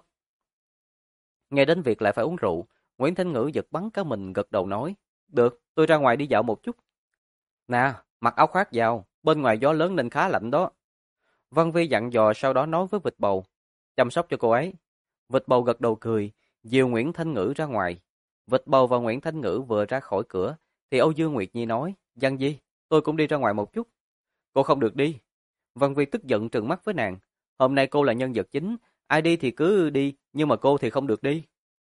S1: Nghe đến việc lại phải uống rượu, Nguyễn Thanh Ngữ giật bắn cả mình gật đầu nói, được, tôi ra ngoài đi dạo một chút. Nè, mặc áo khoác vào, bên ngoài gió lớn nên khá lạnh đó. Văn Vi dặn dò sau đó nói với Vịt Bầu, chăm sóc cho cô ấy. Vịt Bầu gật đầu cười, dìu Nguyễn Thanh Ngữ ra ngoài. Vịt Bầu và Nguyễn Thanh Ngữ vừa ra khỏi cửa, thì Âu Dương Nguyệt Nhi nói, Văn Vi, tôi cũng đi ra ngoài một chút. Cô không được đi. Văn Vi tức giận trừng mắt với nàng, hôm nay cô là nhân vật chính, ai đi thì cứ đi, nhưng mà cô thì không được đi.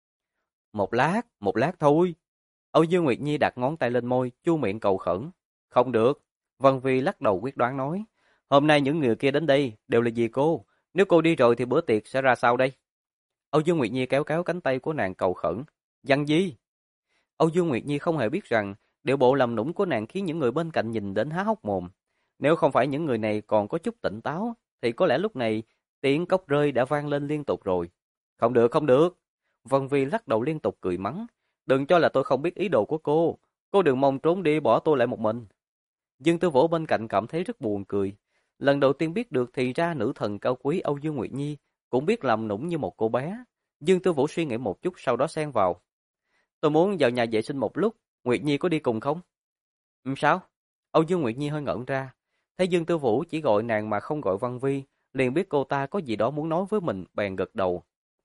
S1: Một lát thôi. Âu Dương Nguyệt Nhi đặt ngón tay lên môi, chu miệng cầu khẩn. Không được. Văn Vi lắc đầu quyết đoán nói, hôm nay những người kia đến đây đều là vì cô, nếu cô đi rồi thì bữa tiệc sẽ ra sao đây? Âu Dương Nguyệt Nhi kéo kéo cánh tay của nàng cầu khẩn. Văn Vi. Âu Dương Nguyệt Nhi không hề biết rằng điệu bộ làm nũng của nàng khiến những người bên cạnh nhìn đến há hốc mồm. Nếu không phải những người này còn có chút tỉnh táo, thì có lẽ lúc này tiếng cốc rơi đã vang lên liên tục rồi. Không được, không được. Văn Vi lắc đầu liên tục cười mắng. Đừng cho là tôi không biết ý đồ của cô. Cô đừng mong trốn đi bỏ tôi lại một mình. Dương Tư Vũ bên cạnh cảm thấy rất buồn cười. Lần đầu tiên biết được thì ra nữ thần cao quý Âu Dương Nguyệt Nhi cũng biết làm nũng như một cô bé. Dương Tư Vũ suy nghĩ một chút sau đó xen vào. Tôi muốn vào nhà vệ sinh một lúc, Nguyệt Nhi có đi cùng không? Sao? Âu Dương Nguyệt Nhi hơi ngẩn ra. Thấy Dương Tư Vũ chỉ gọi nàng mà không gọi Văn Vi, liền biết cô ta có gì đó muốn nói với mình, bèn gật đầu.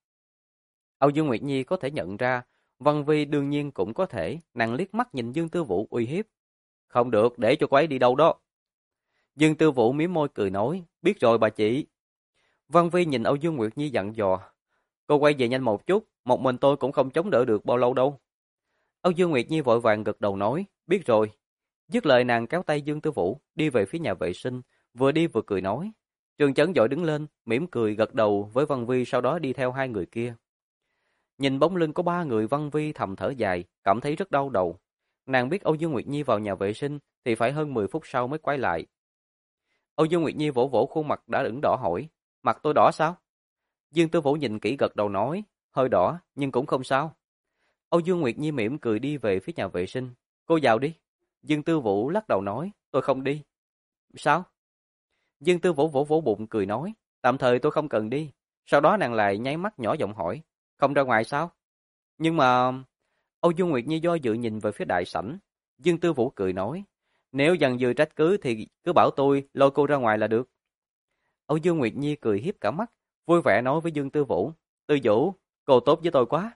S1: Âu Dương Nguyệt Nhi có thể nhận ra, Văn Vi đương nhiên cũng có thể, nàng liếc mắt nhìn Dương Tư Vũ uy hiếp. Không được, để cho cô ấy đi đâu đó. Dương Tư Vũ mím môi cười nói, biết rồi bà chị. Văn Vi nhìn Âu Dương Nguyệt Nhi dặn dò, cô quay về nhanh một chút, một mình tôi cũng không chống đỡ được bao lâu đâu. Âu Dương Nguyệt Nhi vội vàng gật đầu nói, biết rồi. Dứt lời nàng kéo tay Dương Tư Vũ, đi về phía nhà vệ sinh, vừa đi vừa cười nói. Trường Chấn vội đứng lên, mỉm cười gật đầu với Văn Vi, sau đó đi theo hai người kia. Nhìn bóng lưng có ba người, Văn Vi thầm thở dài, cảm thấy rất đau đầu. Nàng biết Âu Dương Nguyệt Nhi vào nhà vệ sinh thì phải hơn 10 phút sau mới quay lại. Âu Dương Nguyệt Nhi vỗ vỗ khuôn mặt đã ửng đỏ hỏi, mặt tôi đỏ sao? Dương Tư Vũ nhìn kỹ gật đầu nói, hơi đỏ nhưng cũng không sao. Âu Dương Nguyệt Nhi mỉm cười đi về phía nhà vệ sinh. Cô vào đi. Dương Tư Vũ lắc đầu nói, tôi không đi. Sao? Dương Tư Vũ vỗ vỗ bụng cười nói, tạm thời tôi không cần đi. Sau đó nàng lại nháy mắt nhỏ giọng hỏi, không ra ngoài sao? Nhưng mà... Âu Dương Nguyệt Nhi do dự nhìn về phía đại sảnh. Dương Tư Vũ cười nói, nếu dần dừ trách cứ thì cứ bảo tôi lôi cô ra ngoài là được. Âu Dương Nguyệt Nhi cười hiếp cả mắt, vui vẻ nói với Dương Tư Vũ, Tư Vũ, cô tốt với tôi quá.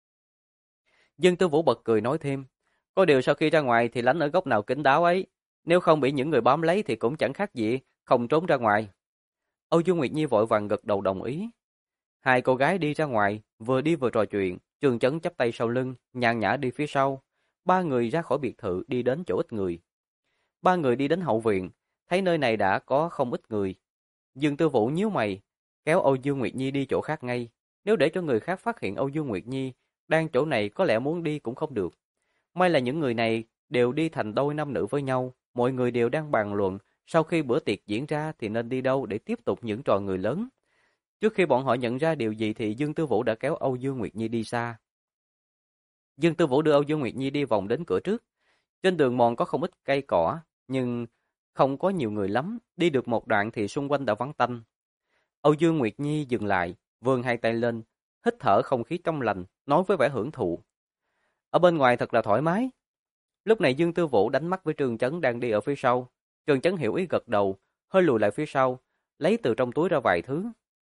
S1: Dương Tư Vũ bật cười nói thêm, có điều sau khi ra ngoài thì lánh ở góc nào kín đáo ấy, nếu không bị những người bám lấy thì cũng chẳng khác gì, không trốn ra ngoài. Âu Dương Nguyệt Nhi vội vàng gật đầu đồng ý. Hai cô gái đi ra ngoài, vừa đi vừa trò chuyện, Trương Chấn chắp tay sau lưng, nhàn nhã đi phía sau. Ba người ra khỏi biệt thự đi đến chỗ ít người. Ba người đi đến hậu viện, thấy nơi này đã có không ít người. Dương Tư Vũ nhíu mày, kéo Âu Dương Nguyệt Nhi đi chỗ khác ngay. Nếu để cho người khác phát hiện Âu Dương Nguyệt Nhi đang chỗ này có lẽ muốn đi cũng không được. May là những người này đều đi thành đôi nam nữ với nhau, mọi người đều đang bàn luận sau khi bữa tiệc diễn ra thì nên đi đâu để tiếp tục những trò người lớn. Trước khi bọn họ nhận ra điều gì thì Dương Tư Vũ đã kéo Âu Dương Nguyệt Nhi đi xa. Dương Tư Vũ đưa Âu Dương Nguyệt Nhi đi vòng đến cửa trước. Trên đường mòn có không ít cây cỏ, nhưng không có nhiều người lắm, đi được một đoạn thì xung quanh đã vắng tanh. Âu Dương Nguyệt Nhi dừng lại, vươn hai tay lên, hít thở không khí trong lành, nói với vẻ hưởng thụ. Ở bên ngoài thật là thoải mái. Lúc này Dương Tư Vũ đánh mắt với Trương Chấn đang đi ở phía sau. Trương Chấn hiểu ý gật đầu, hơi lùi lại phía sau, lấy từ trong túi ra vài thứ.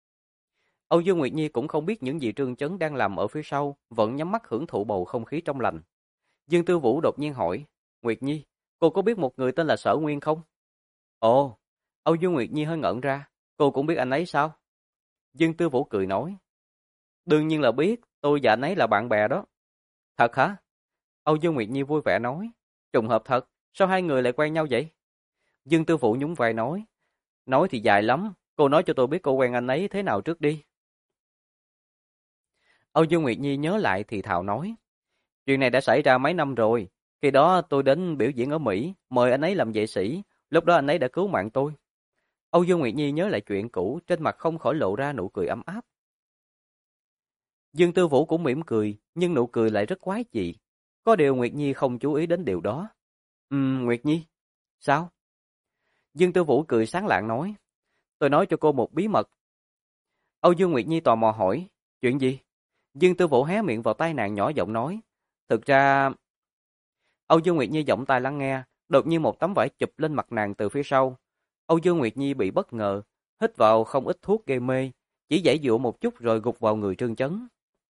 S1: Âu Dương Nguyệt Nhi cũng không biết những gì Trương Chấn đang làm ở phía sau, vẫn nhắm mắt hưởng thụ bầu không khí trong lành. Dương Tư Vũ đột nhiên hỏi, Nguyệt Nhi, cô có biết một người tên là Sở Nguyên không? Ồ, Âu Dương Nguyệt Nhi hơi ngẩn ra, cô cũng biết anh ấy sao? Dương Tư Vũ cười nói, đương nhiên là biết, tôi và anh ấy là bạn bè đó. Thật hả? Âu Dương Nguyệt Nhi vui vẻ nói, trùng hợp thật, sao hai người lại quen nhau vậy? Dương Tư Vũ nhún vai nói thì dài lắm, cô nói cho tôi biết cô quen anh ấy thế nào trước đi. Âu Dương Nguyệt Nhi nhớ lại thì thào nói, chuyện này đã xảy ra mấy năm rồi, khi đó tôi đến biểu diễn ở Mỹ, mời anh ấy làm vệ sĩ, lúc đó anh ấy đã cứu mạng tôi. Âu Dương Nguyệt Nhi nhớ lại chuyện cũ, trên mặt không khỏi lộ ra nụ cười ấm áp. Dương Tư Vũ cũng mỉm cười, nhưng nụ cười lại rất quái dị. Có điều Nguyệt Nhi không chú ý đến điều đó. Nguyệt Nhi, sao? Dương Tư Vũ cười sáng lạng nói, tôi nói cho cô một bí mật. Âu Dương Nguyệt Nhi tò mò hỏi, chuyện gì? Dương Tư Vũ hé miệng vào tai nàng nhỏ giọng nói, thực ra... Âu Dương Nguyệt Nhi giọng tai lắng nghe, đột nhiên một tấm vải chụp lên mặt nàng từ phía sau. Âu Dương Nguyệt Nhi bị bất ngờ, hít vào không ít thuốc gây mê, chỉ giãy giụa một chút rồi gục vào người Trương Chấn.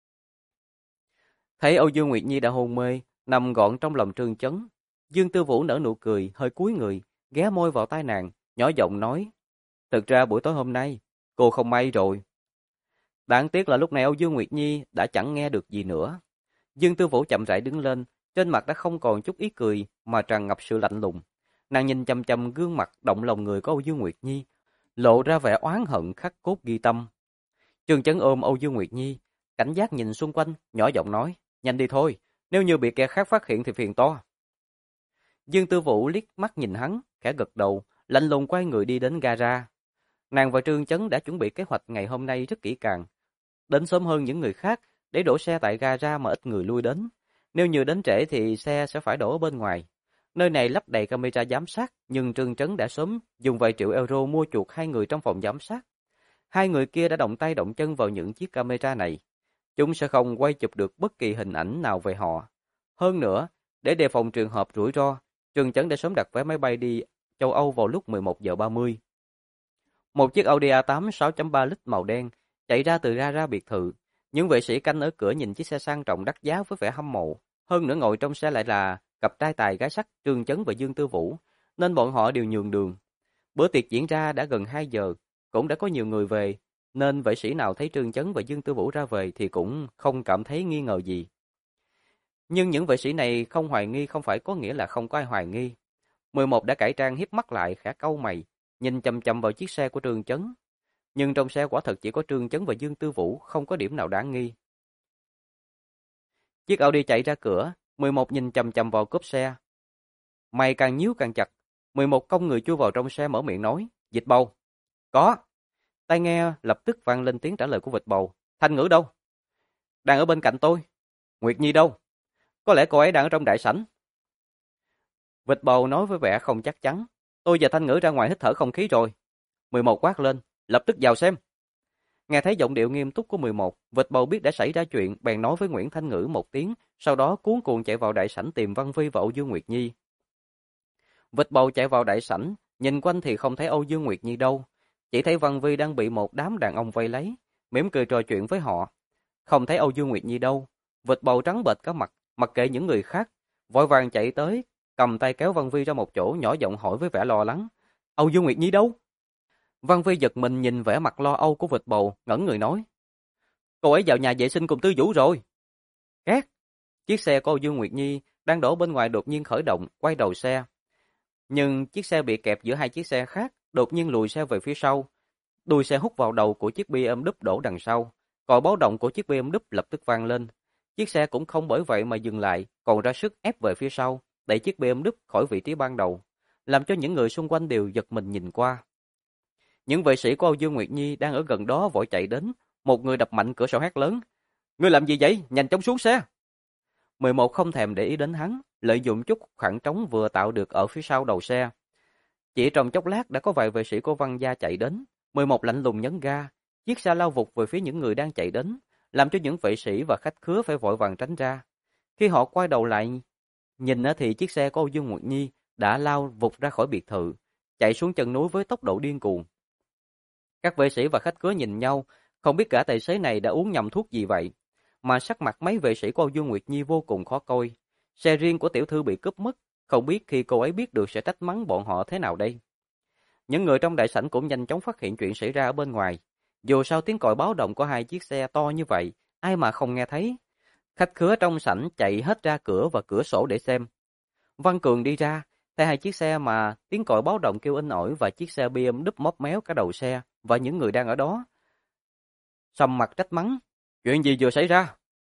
S1: Thấy Âu Dương Nguyệt Nhi đã hôn mê, nằm gọn trong lòng Trương Chấn, Dương Tư Vũ nở nụ cười, hơi cúi người, ghé môi vào tai nàng, nhỏ giọng nói, thực ra buổi tối hôm nay, cô không may rồi. Đáng tiếc là lúc này Âu Dương Nguyệt Nhi đã chẳng nghe được gì nữa. Dương Tư Vũ chậm rãi đứng lên, trên mặt đã không còn chút ý cười mà tràn ngập sự lạnh lùng. Nàng nhìn chằm chằm gương mặt động lòng người của Âu Dương Nguyệt Nhi, lộ ra vẻ oán hận khắc cốt ghi tâm. Trương Chấn ôm Âu Dương Nguyệt Nhi, cảnh giác nhìn xung quanh, nhỏ giọng nói, nhanh đi thôi, nếu như bị kẻ khác phát hiện thì phiền to. Dương Tư Vũ liếc mắt nhìn hắn, khẽ gật đầu, lạnh lùng quay người đi đến gara. Nàng và Trương Chấn đã chuẩn bị kế hoạch ngày hôm nay rất kỹ càng, đến sớm hơn những người khác để đổ xe tại gara mà ít người lui đến. Nếu như đến trễ thì xe sẽ phải đổ ở bên ngoài. Nơi này lắp đầy camera giám sát, nhưng Trương Chấn đã sớm dùng vài triệu euro mua chuộc hai người trong phòng giám sát. Hai người kia đã động tay động chân vào những chiếc camera này. Chúng sẽ không quay chụp được bất kỳ hình ảnh nào về họ. Hơn nữa, để đề phòng trường hợp rủi ro, Trương Chấn đã sớm đặt vé máy bay đi châu Âu vào lúc 11 giờ 30. Một chiếc Audi A8 6.3 lít màu đen chạy ra từ gara biệt thự. Những vệ sĩ canh ở cửa nhìn chiếc xe sang trọng đắt giá với vẻ hâm mộ. Hơn nữa ngồi trong xe lại là cặp trai tài gái sắc Trương Chấn và Dương Tư Vũ, nên bọn họ đều nhường đường. Bữa tiệc diễn ra đã gần 2 giờ, cũng đã có nhiều người về, nên vệ sĩ nào thấy Trương Chấn và Dương Tư Vũ ra về thì cũng không cảm thấy nghi ngờ gì. Nhưng những vệ sĩ này không hoài nghi không phải có nghĩa là không có ai hoài nghi. 11 đã cải trang hiếp mắt lại khẽ cau mày, nhìn chằm chằm vào chiếc xe của Trương Chấn. Nhưng trong xe quả thật chỉ có Trương Chấn và Dương Tư Vũ, không có điểm nào đáng nghi. Chiếc Audi chạy ra cửa, 11 nhìn chằm chằm vào cốp xe. Mày càng nhíu càng chặt. 11 cong người chui vào trong xe mở miệng nói, Dịch Bầu. Có. Tai nghe lập tức vang lên tiếng trả lời của Vịt Bầu. Thanh Ngữ đâu? Đang ở bên cạnh tôi. Nguyệt Nhi đâu? Có lẽ cô ấy đang ở trong đại sảnh. Vịt Bầu nói với vẻ không chắc chắn. Tôi và Thanh Ngữ ra ngoài hít thở không khí rồi. 11 quát lên, lập tức vào xem. Nghe thấy giọng điệu nghiêm túc của 11, Vịt Bầu biết đã xảy ra chuyện, bèn nói với Nguyễn Thanh Ngữ một tiếng, sau đó cuống cuồng chạy vào đại sảnh tìm Văn Vi và Âu Dương Nguyệt Nhi. Vịt Bầu chạy vào đại sảnh, nhìn quanh thì không thấy Âu Dương Nguyệt Nhi đâu, chỉ thấy Văn Vi đang bị một đám đàn ông vây lấy, mỉm cười trò chuyện với họ. Không thấy Âu Dương Nguyệt Nhi đâu, Vịt Bầu trắng bệch cả mặt, mặc kệ những người khác, vội vàng chạy tới, cầm tay kéo Văn Vi ra một chỗ, nhỏ giọng hỏi với vẻ lo lắng. Âu Dương Nguyệt Nhi đâu? Văn Vi giật mình nhìn vẻ mặt lo âu của Vịt Bầu, ngẩn người nói. Cô ấy vào nhà vệ sinh cùng Tư Vũ rồi. Két! Chiếc xe của Âu Dương Nguyệt Nhi đang đổ bên ngoài đột nhiên khởi động, quay đầu xe. Nhưng chiếc xe bị kẹp giữa hai chiếc xe khác, đột nhiên lùi xe về phía sau. Đuôi xe hút vào đầu của chiếc BMW đổ đằng sau. Còi báo động của chiếc BMW lập tức vang lên. Chiếc xe cũng không bởi vậy mà dừng lại, còn ra sức ép về phía sau, đẩy chiếc BMW khỏi vị trí ban đầu, làm cho những người xung quanh đều giật mình nhìn qua. Những vệ sĩ của Âu Dương Nguyệt Nhi đang ở gần đó vội chạy đến, một người đập mạnh cửa sổ hét lớn. Ngươi làm gì vậy? Nhanh chóng xuống xe! 11 không thèm để ý đến hắn, lợi dụng chút khoảng trống vừa tạo được ở phía sau đầu xe. Chỉ trong chốc lát đã có vài vệ sĩ của Văn Gia chạy đến, 11 lạnh lùng nhấn ga, chiếc xe lao vụt về phía những người đang chạy đến, làm cho những vệ sĩ và khách khứa phải vội vàng tránh ra. Khi họ quay đầu lại, nhìn thì chiếc xe của Âu Dương Nguyệt Nhi đã lao vụt ra khỏi biệt thự, chạy xuống chân núi với tốc độ điên cuồng. Các vệ sĩ và khách khứa nhìn nhau, không biết cả tài xế này đã uống nhầm thuốc gì vậy, mà sắc mặt mấy vệ sĩ của Âu Dương Nguyệt Nhi vô cùng khó coi. Xe riêng của tiểu thư bị cướp mất, không biết khi cô ấy biết được sẽ trách mắng bọn họ thế nào đây. Những người trong đại sảnh cũng nhanh chóng phát hiện chuyện xảy ra ở bên ngoài. Dù sao tiếng còi báo động của hai chiếc xe to như vậy, ai mà không nghe thấy. Khách khứa trong sảnh chạy hết ra cửa và cửa sổ để xem. Văn Cường đi ra, thấy hai chiếc xe mà tiếng còi báo động kêu inh ỏi và chiếc xe BMW móp méo cả đầu xe và những người đang ở đó. Sầm mặt trách mắng, chuyện gì vừa xảy ra?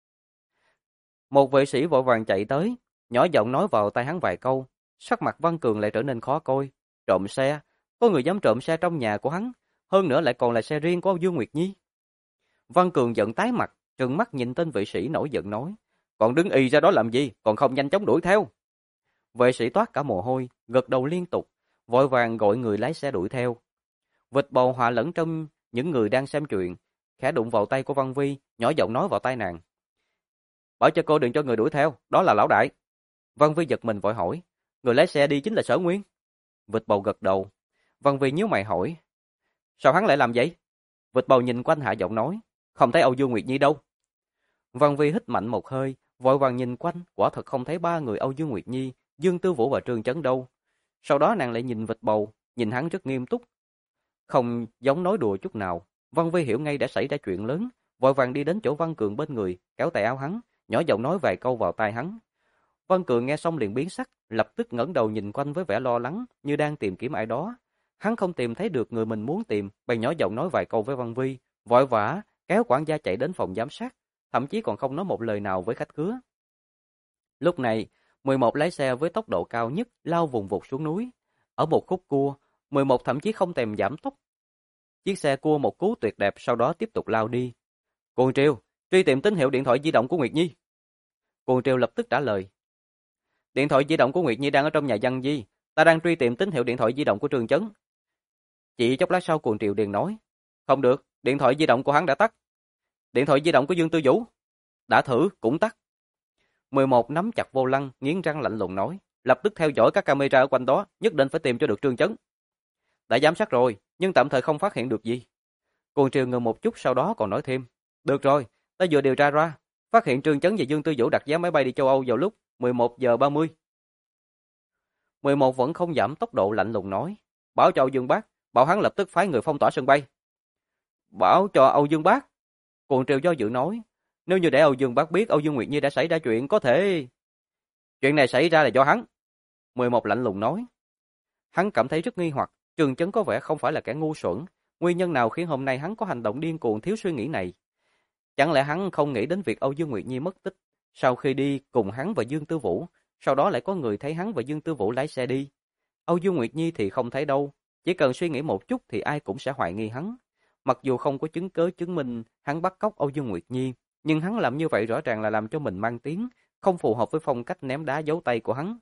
S1: Một vệ sĩ vội vàng chạy tới, nhỏ giọng nói vào tai hắn vài câu, sắc mặt Văn Cường lại trở nên khó coi. Trộm xe, có người dám trộm xe trong nhà của hắn, hơn nữa lại còn là xe riêng của Âu Dương Nguyệt Nhi. Văn Cường giận tái mặt, trừng mắt nhìn tên vệ sĩ nổi giận nói, còn đứng y ra đó làm gì, còn không nhanh chóng đuổi theo. Vệ sĩ toát cả mồ hôi, gật đầu liên tục, vội vàng gọi người lái xe đuổi theo. Vịt Bầu hòa lẫn trong những người đang xem chuyện, khẽ đụng vào tay của Văn Vi, nhỏ giọng nói vào tai nàng. Bảo cho cô đừng cho người đuổi theo, đó là lão đại. Văn Vi giật mình vội hỏi, người lái xe đi chính là Sở Nguyên. Vịt Bầu gật đầu. Văn Vi nhíu mày hỏi, sao hắn lại làm vậy? Vịt Bầu nhìn quanh hạ giọng nói, không thấy Âu Dương Nguyệt Nhi đâu. Văn Vi hít mạnh một hơi, vội vàng nhìn quanh, quả thật không thấy ba người Âu Dương Nguyệt Nhi, Dương Tư Vũ và Trương Chấn đâu. Sau đó nàng lại nhìn Vịt Bầu, nhìn hắn rất nghiêm túc, không giống nói đùa chút nào. Văn Vi hiểu ngay đã xảy ra chuyện lớn, vội vàng đi đến chỗ Văn Cường bên người, kéo tay áo hắn, nhỏ giọng nói vài câu vào tai hắn. Văn Cường nghe xong liền biến sắc, lập tức ngẩng đầu nhìn quanh với vẻ lo lắng, như đang tìm kiếm ai đó. Hắn không tìm thấy được người mình muốn tìm, bèn nhỏ giọng nói vài câu với Văn Vi, vội vã kéo quản gia chạy đến phòng giám sát, thậm chí còn không nói một lời nào với khách khứa. Lúc này, 11 lái xe với tốc độ cao nhất lao vùng vụt xuống núi. Ở một khúc cua, 11 thậm chí không thèm giảm tốc. Chiếc xe cua một cú tuyệt đẹp, sau đó tiếp tục lao đi. Cuồng Triều, truy tìm tín hiệu điện thoại di động của Nguyệt Nhi. Cuồng Triều lập tức trả lời. Điện thoại di động của Nguyệt Nhi đang ở trong nhà Văn Di, ta đang truy tìm tín hiệu điện thoại di động của Trương Chấn. Chỉ chốc lát sau Cuồng Triều liền nói, không được, điện thoại di động của hắn đã tắt. Điện thoại di động của Dương Tư Vũ đã thử cũng tắt. 11 nắm chặt vô lăng, nghiến răng lạnh lùng nói, lập tức theo dõi các camera ở quanh đó, nhất định phải tìm cho được Trương Chấn. Đã giám sát rồi, nhưng tạm thời không phát hiện được gì. Cuồng Triều ngừng một chút, sau đó còn nói thêm, được rồi, ta vừa điều tra ra, phát hiện Trương Chấn và Dương Tư Vũ đặt vé máy bay đi châu Âu vào lúc 11 giờ 30. 11 vẫn không giảm tốc độ, lạnh lùng nói, bảo cho Âu Dương Bác, bảo hắn lập tức phái người phong tỏa sân bay. Bảo cho Âu Dương Bác? Cuồng Triều do dự nói, nếu như để Âu Dương Bác biết Âu Dương Nguyệt Nhi đã xảy ra chuyện, có thể... Chuyện này xảy ra là do hắn. 11 lạnh lùng nói. Hắn cảm thấy rất nghi hoặc, Trương Chấn có vẻ không phải là kẻ ngu xuẩn, nguyên nhân nào khiến hôm nay hắn có hành động điên cuồng thiếu suy nghĩ này? Chẳng lẽ hắn không nghĩ đến việc Âu Dương Nguyệt Nhi mất tích, Sau khi đi cùng hắn và Dương Tư Vũ, sau đó lại có người thấy hắn và Dương Tư Vũ lái xe đi. Âu Dương Nguyệt Nhi thì không thấy đâu, chỉ cần suy nghĩ một chút thì ai cũng sẽ hoài nghi hắn. Mặc dù không có chứng cớ chứng minh hắn bắt cóc Âu Dương Nguyệt Nhi, nhưng hắn làm như vậy rõ ràng là làm cho mình mang tiếng, không phù hợp với phong cách ném đá giấu tay của hắn.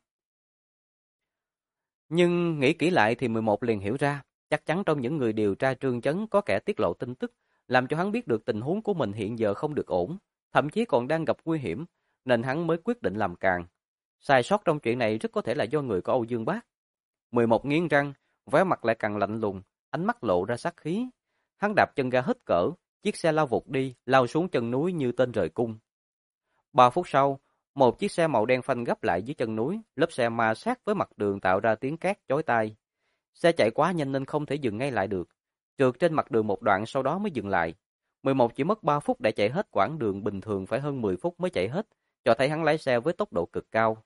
S1: Nhưng nghĩ kỹ lại thì 11 liền hiểu ra, chắc chắn trong những người điều tra Trương Chấn có kẻ tiết lộ tin tức, làm cho hắn biết được tình huống của mình hiện giờ không được ổn, thậm chí còn đang gặp nguy hiểm, nên hắn mới quyết định làm càng. Sai sót trong chuyện này rất có thể là do người của Âu Dương Bác. 11 nghiến răng, vẻ mặt lại càng lạnh lùng, ánh mắt lộ ra sát khí. Hắn đạp chân ga hết cỡ, chiếc xe lao vụt đi, lao xuống chân núi như tên rời cung. 3 phút sau, một chiếc xe màu đen phanh gấp lại dưới chân núi, lớp xe ma sát với mặt đường tạo ra tiếng két chói tai. Xe chạy quá nhanh nên không thể dừng ngay lại được, trượt trên mặt đường một đoạn sau đó mới dừng lại. 11 chỉ mất 3 phút để chạy hết quãng đường bình thường phải hơn 10 phút mới chạy hết, cho thấy hắn lái xe với tốc độ cực cao.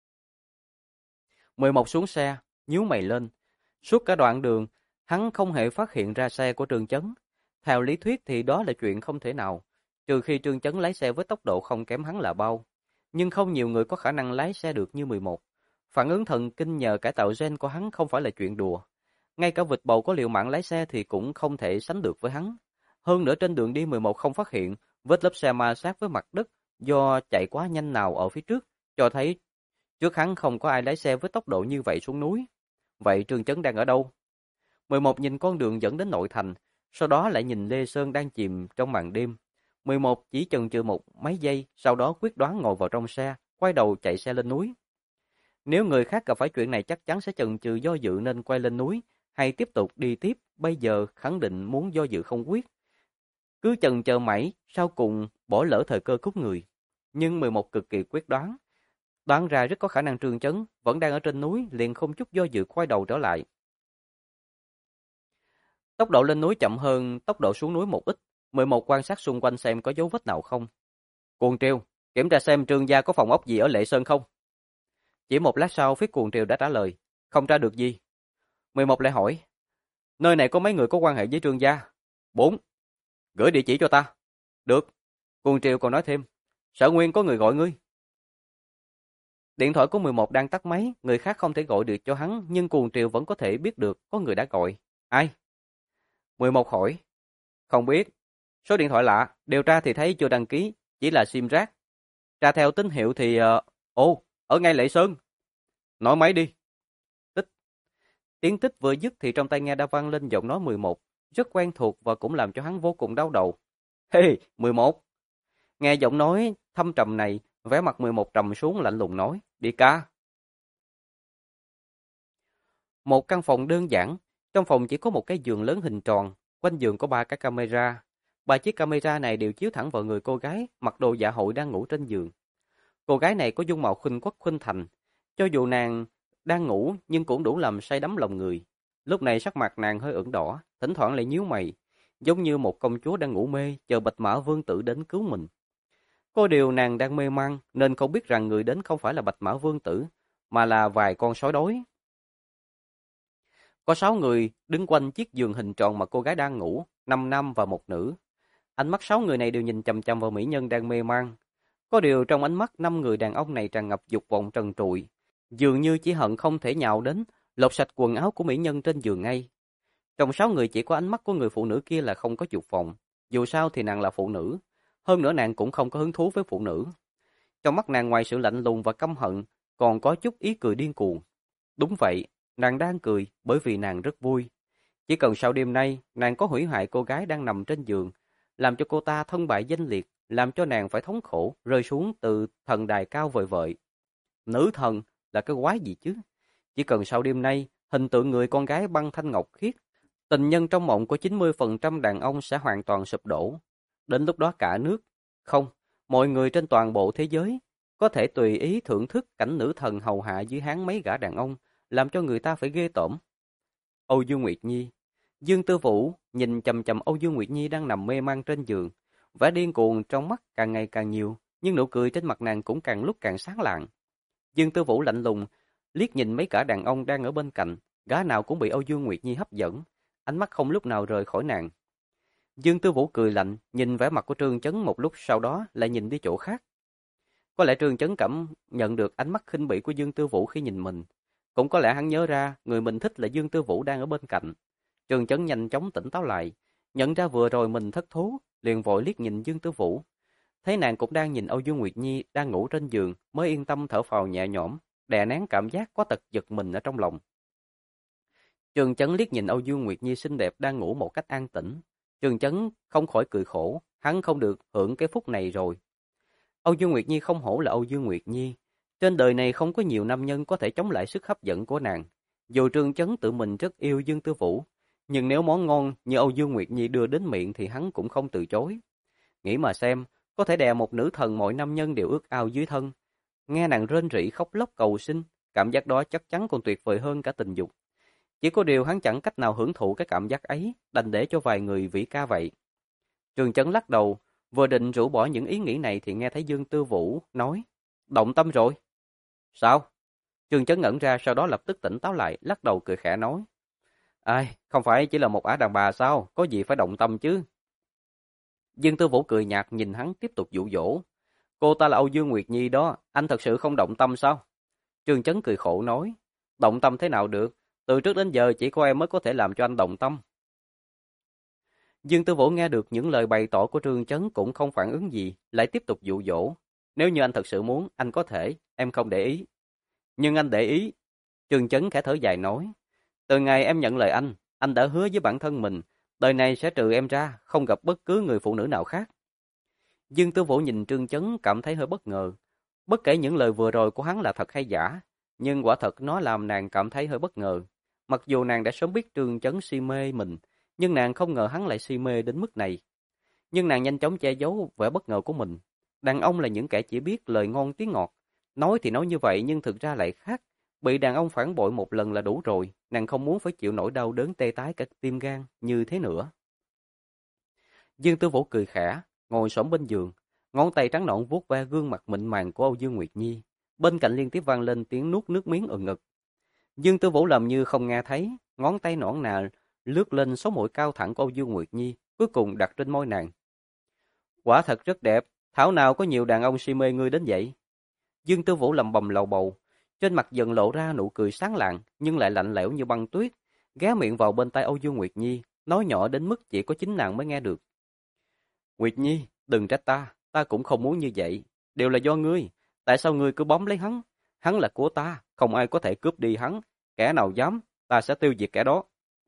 S1: 11 xuống xe, nhíu mày lên. Suốt cả đoạn đường, hắn không hề phát hiện ra xe của Trương Chấn. Theo lý thuyết thì đó là chuyện không thể nào, trừ khi Trương Chấn lái xe với tốc độ không kém hắn là bao. Nhưng không nhiều người có khả năng lái xe được như 11. Phản ứng thần kinh nhờ cải tạo gen của hắn không phải là chuyện đùa. Ngay cả vịt bầu có liều mạng lái xe thì cũng không thể sánh được với hắn. Hơn nữa trên đường đi 11 không phát hiện vết lớp xe ma sát với mặt đất do chạy quá nhanh nào ở phía trước, cho thấy trước hắn không có ai lái xe với tốc độ như vậy xuống núi. Vậy Trương Chấn đang ở đâu? 11 nhìn con đường dẫn đến nội thành, sau đó lại nhìn Lê Sơn đang chìm trong màn đêm. 11 chỉ chần chừ một mấy giây, sau đó quyết đoán ngồi vào trong xe, quay đầu chạy xe lên núi. Nếu người khác gặp phải chuyện này chắc chắn sẽ chần chừ do dự nên quay lên núi, hay tiếp tục đi tiếp, bây giờ khẳng định muốn do dự không quyết. Cứ chần chờ mãi, sau cùng bỏ lỡ thời cơ cướp người. Nhưng 11 cực kỳ quyết đoán. Đoán ra rất có khả năng Trương Chấn vẫn đang ở trên núi, liền không chút do dự quay đầu trở lại. Tốc độ lên núi chậm hơn tốc độ xuống núi một ít. 11 quan sát xung quanh xem có dấu vết nào không. Cuồng Triều, kiểm tra xem Trương gia có phòng ốc gì ở Lệ Sơn không? Chỉ một lát sau, phía Cuồng Triều đã trả lời, không tra được gì. 11 lại hỏi, nơi này có mấy người có quan hệ với Trương gia? 4. Gửi địa chỉ cho ta. Được. Cuồng Triều còn nói thêm, Sở Nguyên có người gọi ngươi. Điện thoại của 11 đang tắt máy, người khác không thể gọi được cho hắn, nhưng Cuồng Triều vẫn có thể biết được có người đã gọi. Ai? 11 hỏi. Không biết. Số điện thoại lạ, điều tra thì thấy chưa đăng ký, chỉ là sim rác. Tra theo tín hiệu thì... Ồ, ở ngay Lệ Sơn. Nói máy đi. Tích. Tiếng tích vừa dứt thì trong tai nghe đã vang lên giọng nói 11, rất quen thuộc và cũng làm cho hắn vô cùng đau đầu. Hey, 11. Nghe giọng nói thâm trầm này, vẻ mặt 11 trầm xuống lạnh lùng nói, đi ca. Một căn phòng đơn giản, trong phòng chỉ có một cái giường lớn hình tròn, quanh giường có 3 cái camera. 3 chiếc camera này đều chiếu thẳng vào người cô gái, mặc đồ dạ hội đang ngủ trên giường. Cô gái này có dung mạo khuynh quốc khuynh thành, cho dù nàng đang ngủ nhưng cũng đủ làm say đắm lòng người. Lúc này sắc mặt nàng hơi ửng đỏ, thỉnh thoảng lại nhíu mày, giống như một công chúa đang ngủ mê, chờ Bạch Mã Vương tử đến cứu mình. Có điều nàng đang mê man nên không biết rằng người đến không phải là Bạch Mã Vương tử, mà là vài con sói đói. Có 6 người đứng quanh chiếc giường hình tròn mà cô gái đang ngủ, 5 nam và 1 nữ. Ánh mắt 6 người này đều nhìn chằm chằm vào mỹ nhân đang mê man. Có điều trong ánh mắt 5 người đàn ông này tràn ngập dục vọng trần trụi, dường như chỉ hận không thể nhào đến, lột sạch quần áo của mỹ nhân trên giường ngay. Trong 6 người chỉ có ánh mắt của người phụ nữ kia là không có dục vọng, dù sao thì nàng là phụ nữ, hơn nữa nàng cũng không có hứng thú với phụ nữ. Trong mắt nàng ngoài sự lạnh lùng và căm hận, còn có chút ý cười điên cuồng. Đúng vậy, nàng đang cười bởi vì nàng rất vui. Chỉ cần sau đêm nay, nàng có hủy hoại cô gái đang nằm trên giường, làm cho cô ta thân bại danh liệt, làm cho nàng phải thống khổ, rơi xuống từ thần đài cao vời vợi. Nữ thần là cái quái gì chứ? Chỉ cần sau đêm nay, hình tượng người con gái băng thanh ngọc khiết, tình nhân trong mộng của 90% đàn ông sẽ hoàn toàn sụp đổ. Đến lúc đó cả nước, không, mọi người trên toàn bộ thế giới, có thể tùy ý thưởng thức cảnh nữ thần hầu hạ dưới háng mấy gã đàn ông, làm cho người ta phải ghê tởm. Âu Dương Nguyệt Nhi. Dương Tư Vũ nhìn chằm chằm Âu Dương Nguyệt Nhi đang nằm mê man trên giường, vẻ điên cuồng trong mắt càng ngày càng nhiều, nhưng nụ cười trên mặt nàng cũng càng lúc càng sáng lạng. Dương Tư Vũ lạnh lùng liếc nhìn mấy cả đàn ông đang ở bên cạnh, gã nào cũng bị Âu Dương Nguyệt Nhi hấp dẫn, ánh mắt không lúc nào rời khỏi nàng. Dương Tư Vũ cười lạnh, nhìn vẻ mặt của Trương Chấn một lúc sau đó lại nhìn đi chỗ khác. Có lẽ Trương Chấn cảm nhận được ánh mắt khinh bỉ của Dương Tư Vũ khi nhìn mình. Cũng có lẽ hắn nhớ ra người mình thích là Dương Tư Vũ đang ở bên cạnh. Trương Chấn nhanh chóng tỉnh táo lại, nhận ra vừa rồi mình thất thố, liền vội liếc nhìn Dương Tư Vũ. Thấy nàng cũng đang nhìn Âu Dương Nguyệt Nhi đang ngủ trên giường, mới yên tâm thở phào nhẹ nhõm, đè nén cảm giác có tật giật mình ở trong lòng. Trương Chấn liếc nhìn Âu Dương Nguyệt Nhi xinh đẹp đang ngủ một cách an tĩnh. Trương Chấn không khỏi cười khổ, hắn không được hưởng cái phúc này rồi. Âu Dương Nguyệt Nhi không hổ là Âu Dương Nguyệt Nhi. Trên đời này không có nhiều nam nhân có thể chống lại sức hấp dẫn của nàng. Dù Trương Chấn tự mình rất yêu Dương Tư Vũ, nhưng nếu món ngon như Âu Dương Nguyệt Nhi đưa đến miệng thì hắn cũng không từ chối. Nghĩ mà xem, có thể đè một nữ thần mọi nam nhân đều ước ao dưới thân. Nghe nàng rên rỉ khóc lóc cầu xin, cảm giác đó chắc chắn còn tuyệt vời hơn cả tình dục. Chỉ có điều hắn chẳng cách nào hưởng thụ cái cảm giác ấy, đành để cho vài người vĩ ca vậy. Trương Chấn lắc đầu, vừa định rũ bỏ những ý nghĩ này thì nghe thấy Dương Tư Vũ nói, động tâm rồi. Sao? Trương Chấn ngẩn ra, sau đó lập tức tỉnh táo lại, lắc đầu cười khẽ nói, ai, không phải chỉ là một ả đàn bà sao, có gì phải động tâm chứ. Dương Tư Vũ cười nhạt nhìn hắn tiếp tục dụ dỗ, cô ta là Âu Dương Nguyệt Nhi đó, anh thật sự không động tâm sao? Trương Chấn cười khổ nói, động tâm thế nào được, từ trước đến giờ chỉ có em mới có thể làm cho anh động tâm. Dương Tư Vũ nghe được những lời bày tỏ của Trương Chấn cũng không phản ứng gì, lại tiếp tục dụ dỗ. Nếu như anh thật sự muốn, anh có thể, em không để ý. Nhưng anh để ý. Trương Chấn khẽ thở dài nói. Từ ngày em nhận lời anh đã hứa với bản thân mình, đời này sẽ trừ em ra, không gặp bất cứ người phụ nữ nào khác. Dương Tư Vũ nhìn Trương Chấn cảm thấy hơi bất ngờ. Bất kể những lời vừa rồi của hắn là thật hay giả, nhưng quả thật nó làm nàng cảm thấy hơi bất ngờ. Mặc dù nàng đã sớm biết Trương Chấn si mê mình, nhưng nàng không ngờ hắn lại si mê đến mức này. Nhưng nàng nhanh chóng che giấu vẻ bất ngờ của mình. Đàn ông là những kẻ chỉ biết lời ngon tiếng ngọt. Nói thì nói như vậy nhưng thực ra lại khác. Bị đàn ông phản bội một lần là đủ rồi. Nàng không muốn phải chịu nỗi đau đớn tê tái cả tim gan như thế nữa. Dương Tư Vũ cười khẽ, ngồi xổm bên giường. Ngón tay trắng nõn vuốt ve gương mặt mịn màng của Âu Dương Nguyệt Nhi. Bên cạnh liên tiếp vang lên tiếng nuốt nước miếng ừng ực. Dương Tư Vũ làm như không nghe thấy. Ngón tay nõn nà lướt lên số mũi cao thẳng của Âu Dương Nguyệt Nhi, cuối cùng đặt trên môi nàng. Quả thật rất đẹp, thảo nào có nhiều đàn ông si mê ngươi đến vậy. Dương Tư Vũ lầm bầm lầu bầu, trên mặt dần lộ ra nụ cười sáng lạng, nhưng lại lạnh lẽo như băng tuyết, ghé miệng vào bên tai Âu Dương Nguyệt Nhi, nói nhỏ đến mức chỉ có chính nàng mới nghe được. Nguyệt Nhi, đừng trách ta cũng không muốn như vậy, đều là do ngươi, tại sao ngươi cứ bám lấy hắn? Hắn là của ta, không ai có thể cướp đi hắn, kẻ nào dám, ta sẽ tiêu diệt kẻ đó.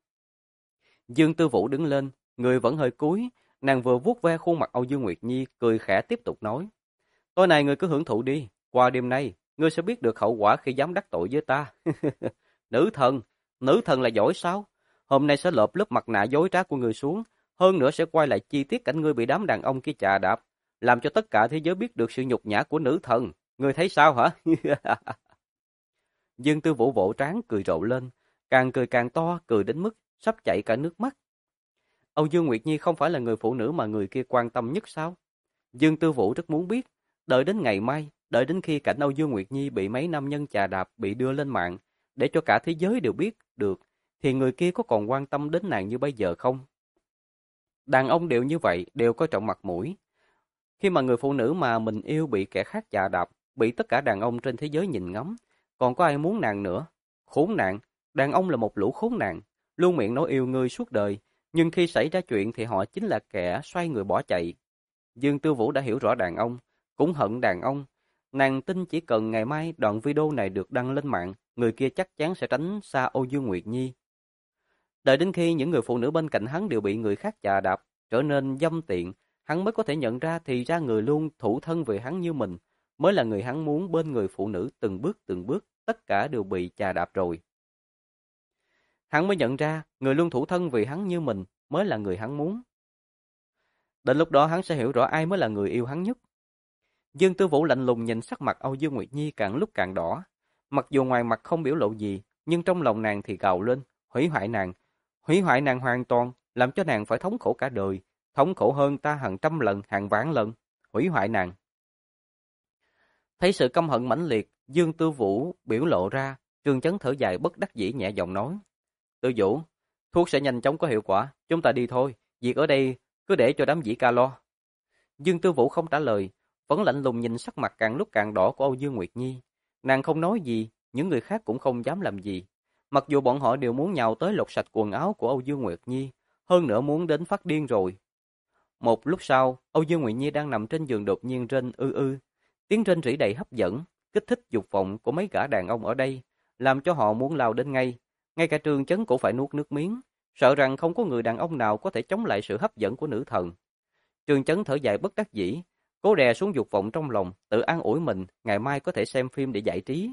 S1: Dương Tư Vũ đứng lên, người vẫn hơi cúi, nàng vừa vuốt ve khuôn mặt Âu Dương Nguyệt Nhi, cười khẽ tiếp tục nói. Tối nay ngươi cứ hưởng thụ đi, qua đêm nay, ngươi sẽ biết được hậu quả khi dám đắc tội với ta. Nữ thần là giỏi sao? Hôm nay sẽ lột lớp mặt nạ dối trá của ngươi xuống, hơn nữa sẽ quay lại chi tiết cảnh ngươi bị đám đàn ông kia chà đạp, làm cho tất cả thế giới biết được sự nhục nhã của nữ thần. Ngươi thấy sao hả? Dương Tư Vũ vỗ trán cười rộ lên, càng cười càng to, cười đến mức sắp chảy cả nước mắt. Âu Dương Nguyệt Nhi không phải là người phụ nữ mà người kia quan tâm nhất sao? Dương Tư Vũ rất muốn biết, đợi đến ngày mai, đợi đến khi cảnh Âu Dương Nguyệt Nhi bị mấy nam nhân chà đạp bị đưa lên mạng, để cho cả thế giới đều biết được, thì người kia có còn quan tâm đến nàng như bây giờ không? Đàn ông đều như vậy, đều coi trọng mặt mũi. Khi mà người phụ nữ mà mình yêu bị kẻ khác chà đạp, bị tất cả đàn ông trên thế giới nhìn ngắm, còn có ai muốn nàng nữa? Khốn nạn, đàn ông là một lũ khốn nạn, luôn miệng nói yêu ngươi suốt đời, nhưng khi xảy ra chuyện thì họ chính là kẻ xoay người bỏ chạy. Dương Tư Vũ đã hiểu rõ đàn ông, cũng hận đàn ông. Nàng tin chỉ cần ngày mai đoạn video này được đăng lên mạng, người kia chắc chắn sẽ tránh xa Âu Dương Nguyệt Nhi. Đợi đến khi những người phụ nữ bên cạnh hắn đều bị người khác chà đạp, trở nên dâm tiện, hắn mới có thể nhận ra thì ra người luôn thủ thân về hắn như mình, mới là người hắn muốn bên người phụ nữ từng bước, tất cả đều bị chà đạp rồi. Hắn mới nhận ra, người luôn thủ thân vì hắn như mình, mới là người hắn muốn. Đến lúc đó hắn sẽ hiểu rõ ai mới là người yêu hắn nhất. Dương Tư Vũ lạnh lùng nhìn sắc mặt Âu Dương Nguyệt Nhi càng lúc càng đỏ. Mặc dù ngoài mặt không biểu lộ gì, nhưng trong lòng nàng thì gào lên, hủy hoại nàng hoàn toàn, làm cho nàng phải thống khổ cả đời, thống khổ hơn ta hàng trăm lần, hàng vạn lần, hủy hoại nàng. Thấy sự căm hận mãnh liệt, Dương Tư Vũ biểu lộ ra, Trương Chấn thở dài bất đắc dĩ nhẹ giọng nói. Tư Vũ, thuốc sẽ nhanh chóng có hiệu quả, chúng ta đi thôi, việc ở đây cứ để cho đám dĩ ca lo. Dương Tư Vũ không trả lời, vẫn lạnh lùng nhìn sắc mặt càng lúc càng đỏ của Âu Dương Nguyệt Nhi. Nàng không nói gì, những người khác cũng không dám làm gì. Mặc dù bọn họ đều muốn nhào tới lột sạch quần áo của Âu Dương Nguyệt Nhi, hơn nữa muốn đến phát điên rồi. Một lúc sau, Âu Dương Nguyệt Nhi đang nằm trên giường đột nhiên rên ư ư. Tiếng rên rỉ đầy hấp dẫn, kích thích dục vọng của mấy gã đàn ông ở đây, làm cho họ muốn lao đến ngay. Ngay cả Trương Chấn cũng phải nuốt nước miếng, sợ rằng không có người đàn ông nào có thể chống lại sự hấp dẫn của nữ thần. Trương Chấn thở dài bất đắc dĩ, cố đè xuống dục vọng trong lòng, tự an ủi mình, ngày mai có thể xem phim để giải trí.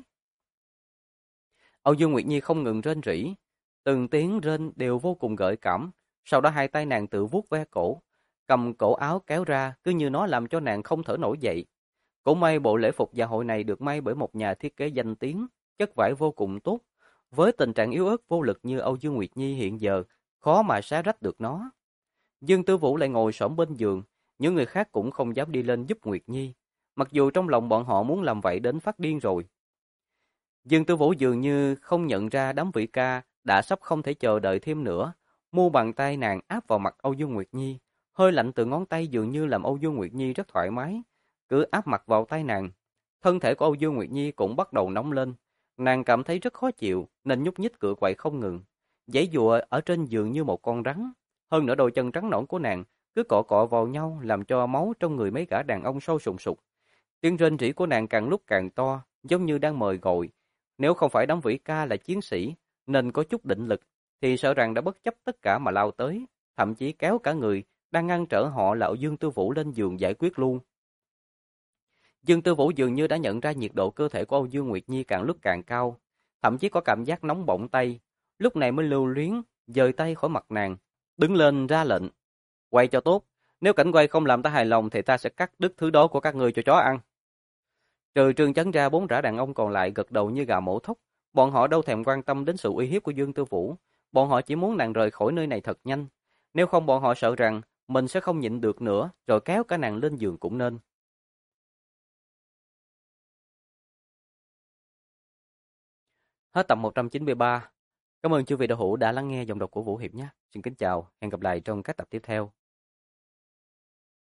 S1: Âu Dương Nguyệt Nhi không ngừng rên rỉ, từng tiếng rên đều vô cùng gợi cảm, sau đó hai tay nàng tự vuốt ve cổ, cầm cổ áo kéo ra, cứ như nó làm cho nàng không thở nổi dậy. Cũng may bộ lễ phục dạ hội này được may bởi một nhà thiết kế danh tiếng, chất vải vô cùng tốt. Với tình trạng yếu ớt vô lực như Âu Dương Nguyệt Nhi hiện giờ, khó mà xé rách được nó. Dương Tư Vũ lại ngồi xổm bên giường, những người khác cũng không dám đi lên giúp Nguyệt Nhi, mặc dù trong lòng bọn họ muốn làm vậy đến phát điên rồi. Dương Tư Vũ dường như không nhận ra đám vị ca đã sắp không thể chờ đợi thêm nữa, mu bàn tay nàng áp vào mặt Âu Dương Nguyệt Nhi, hơi lạnh từ ngón tay dường như làm Âu Dương Nguyệt Nhi rất thoải mái, cứ áp mặt vào tay nàng. Thân thể của Âu Dương Nguyệt Nhi cũng bắt đầu nóng lên, nàng cảm thấy rất khó chịu nên nhúc nhích cựa quậy không ngừng, giãy giụa ở trên giường như một con rắn. Hơn nữa đôi chân trắng nõn của nàng cứ cọ cọ vào nhau làm cho máu trong người mấy gã đàn ông sôi sùng sục. Tiếng rên rỉ của nàng càng lúc càng to, giống như đang mời gọi. Nếu không phải đám vĩ ca là chiến sĩ nên có chút định lực, thì sợ rằng đã bất chấp tất cả mà lao tới, thậm chí kéo cả người đang ngăn trở họ là Dương Tư Vũ lên giường giải quyết luôn. Dương Tư Vũ dường như đã nhận ra nhiệt độ cơ thể của Âu Dương Nguyệt Nhi càng lúc càng cao, thậm chí có cảm giác nóng bỏng tay, lúc này mới lưu luyến dời tay khỏi mặt nàng, đứng lên ra lệnh: "Quay cho tốt, nếu cảnh quay không làm ta hài lòng thì ta sẽ cắt đứt thứ đó của các ngươi cho chó ăn." Trừ Trương Chấn ra, bốn gã đàn ông còn lại gật đầu như gà mổ thóc, bọn họ đâu thèm quan tâm đến sự uy hiếp của Dương Tư Vũ, bọn họ chỉ muốn nàng rời khỏi nơi này thật nhanh, nếu không bọn họ sợ rằng mình sẽ không nhịn được nữa, rồi kéo cả nàng lên giường cũng nên. Hết tập 193. Cảm ơn chư vị đạo hữu đã lắng nghe giọng đọc của Vũ Hiệp nhé. Xin kính chào, hẹn gặp lại trong các tập tiếp theo.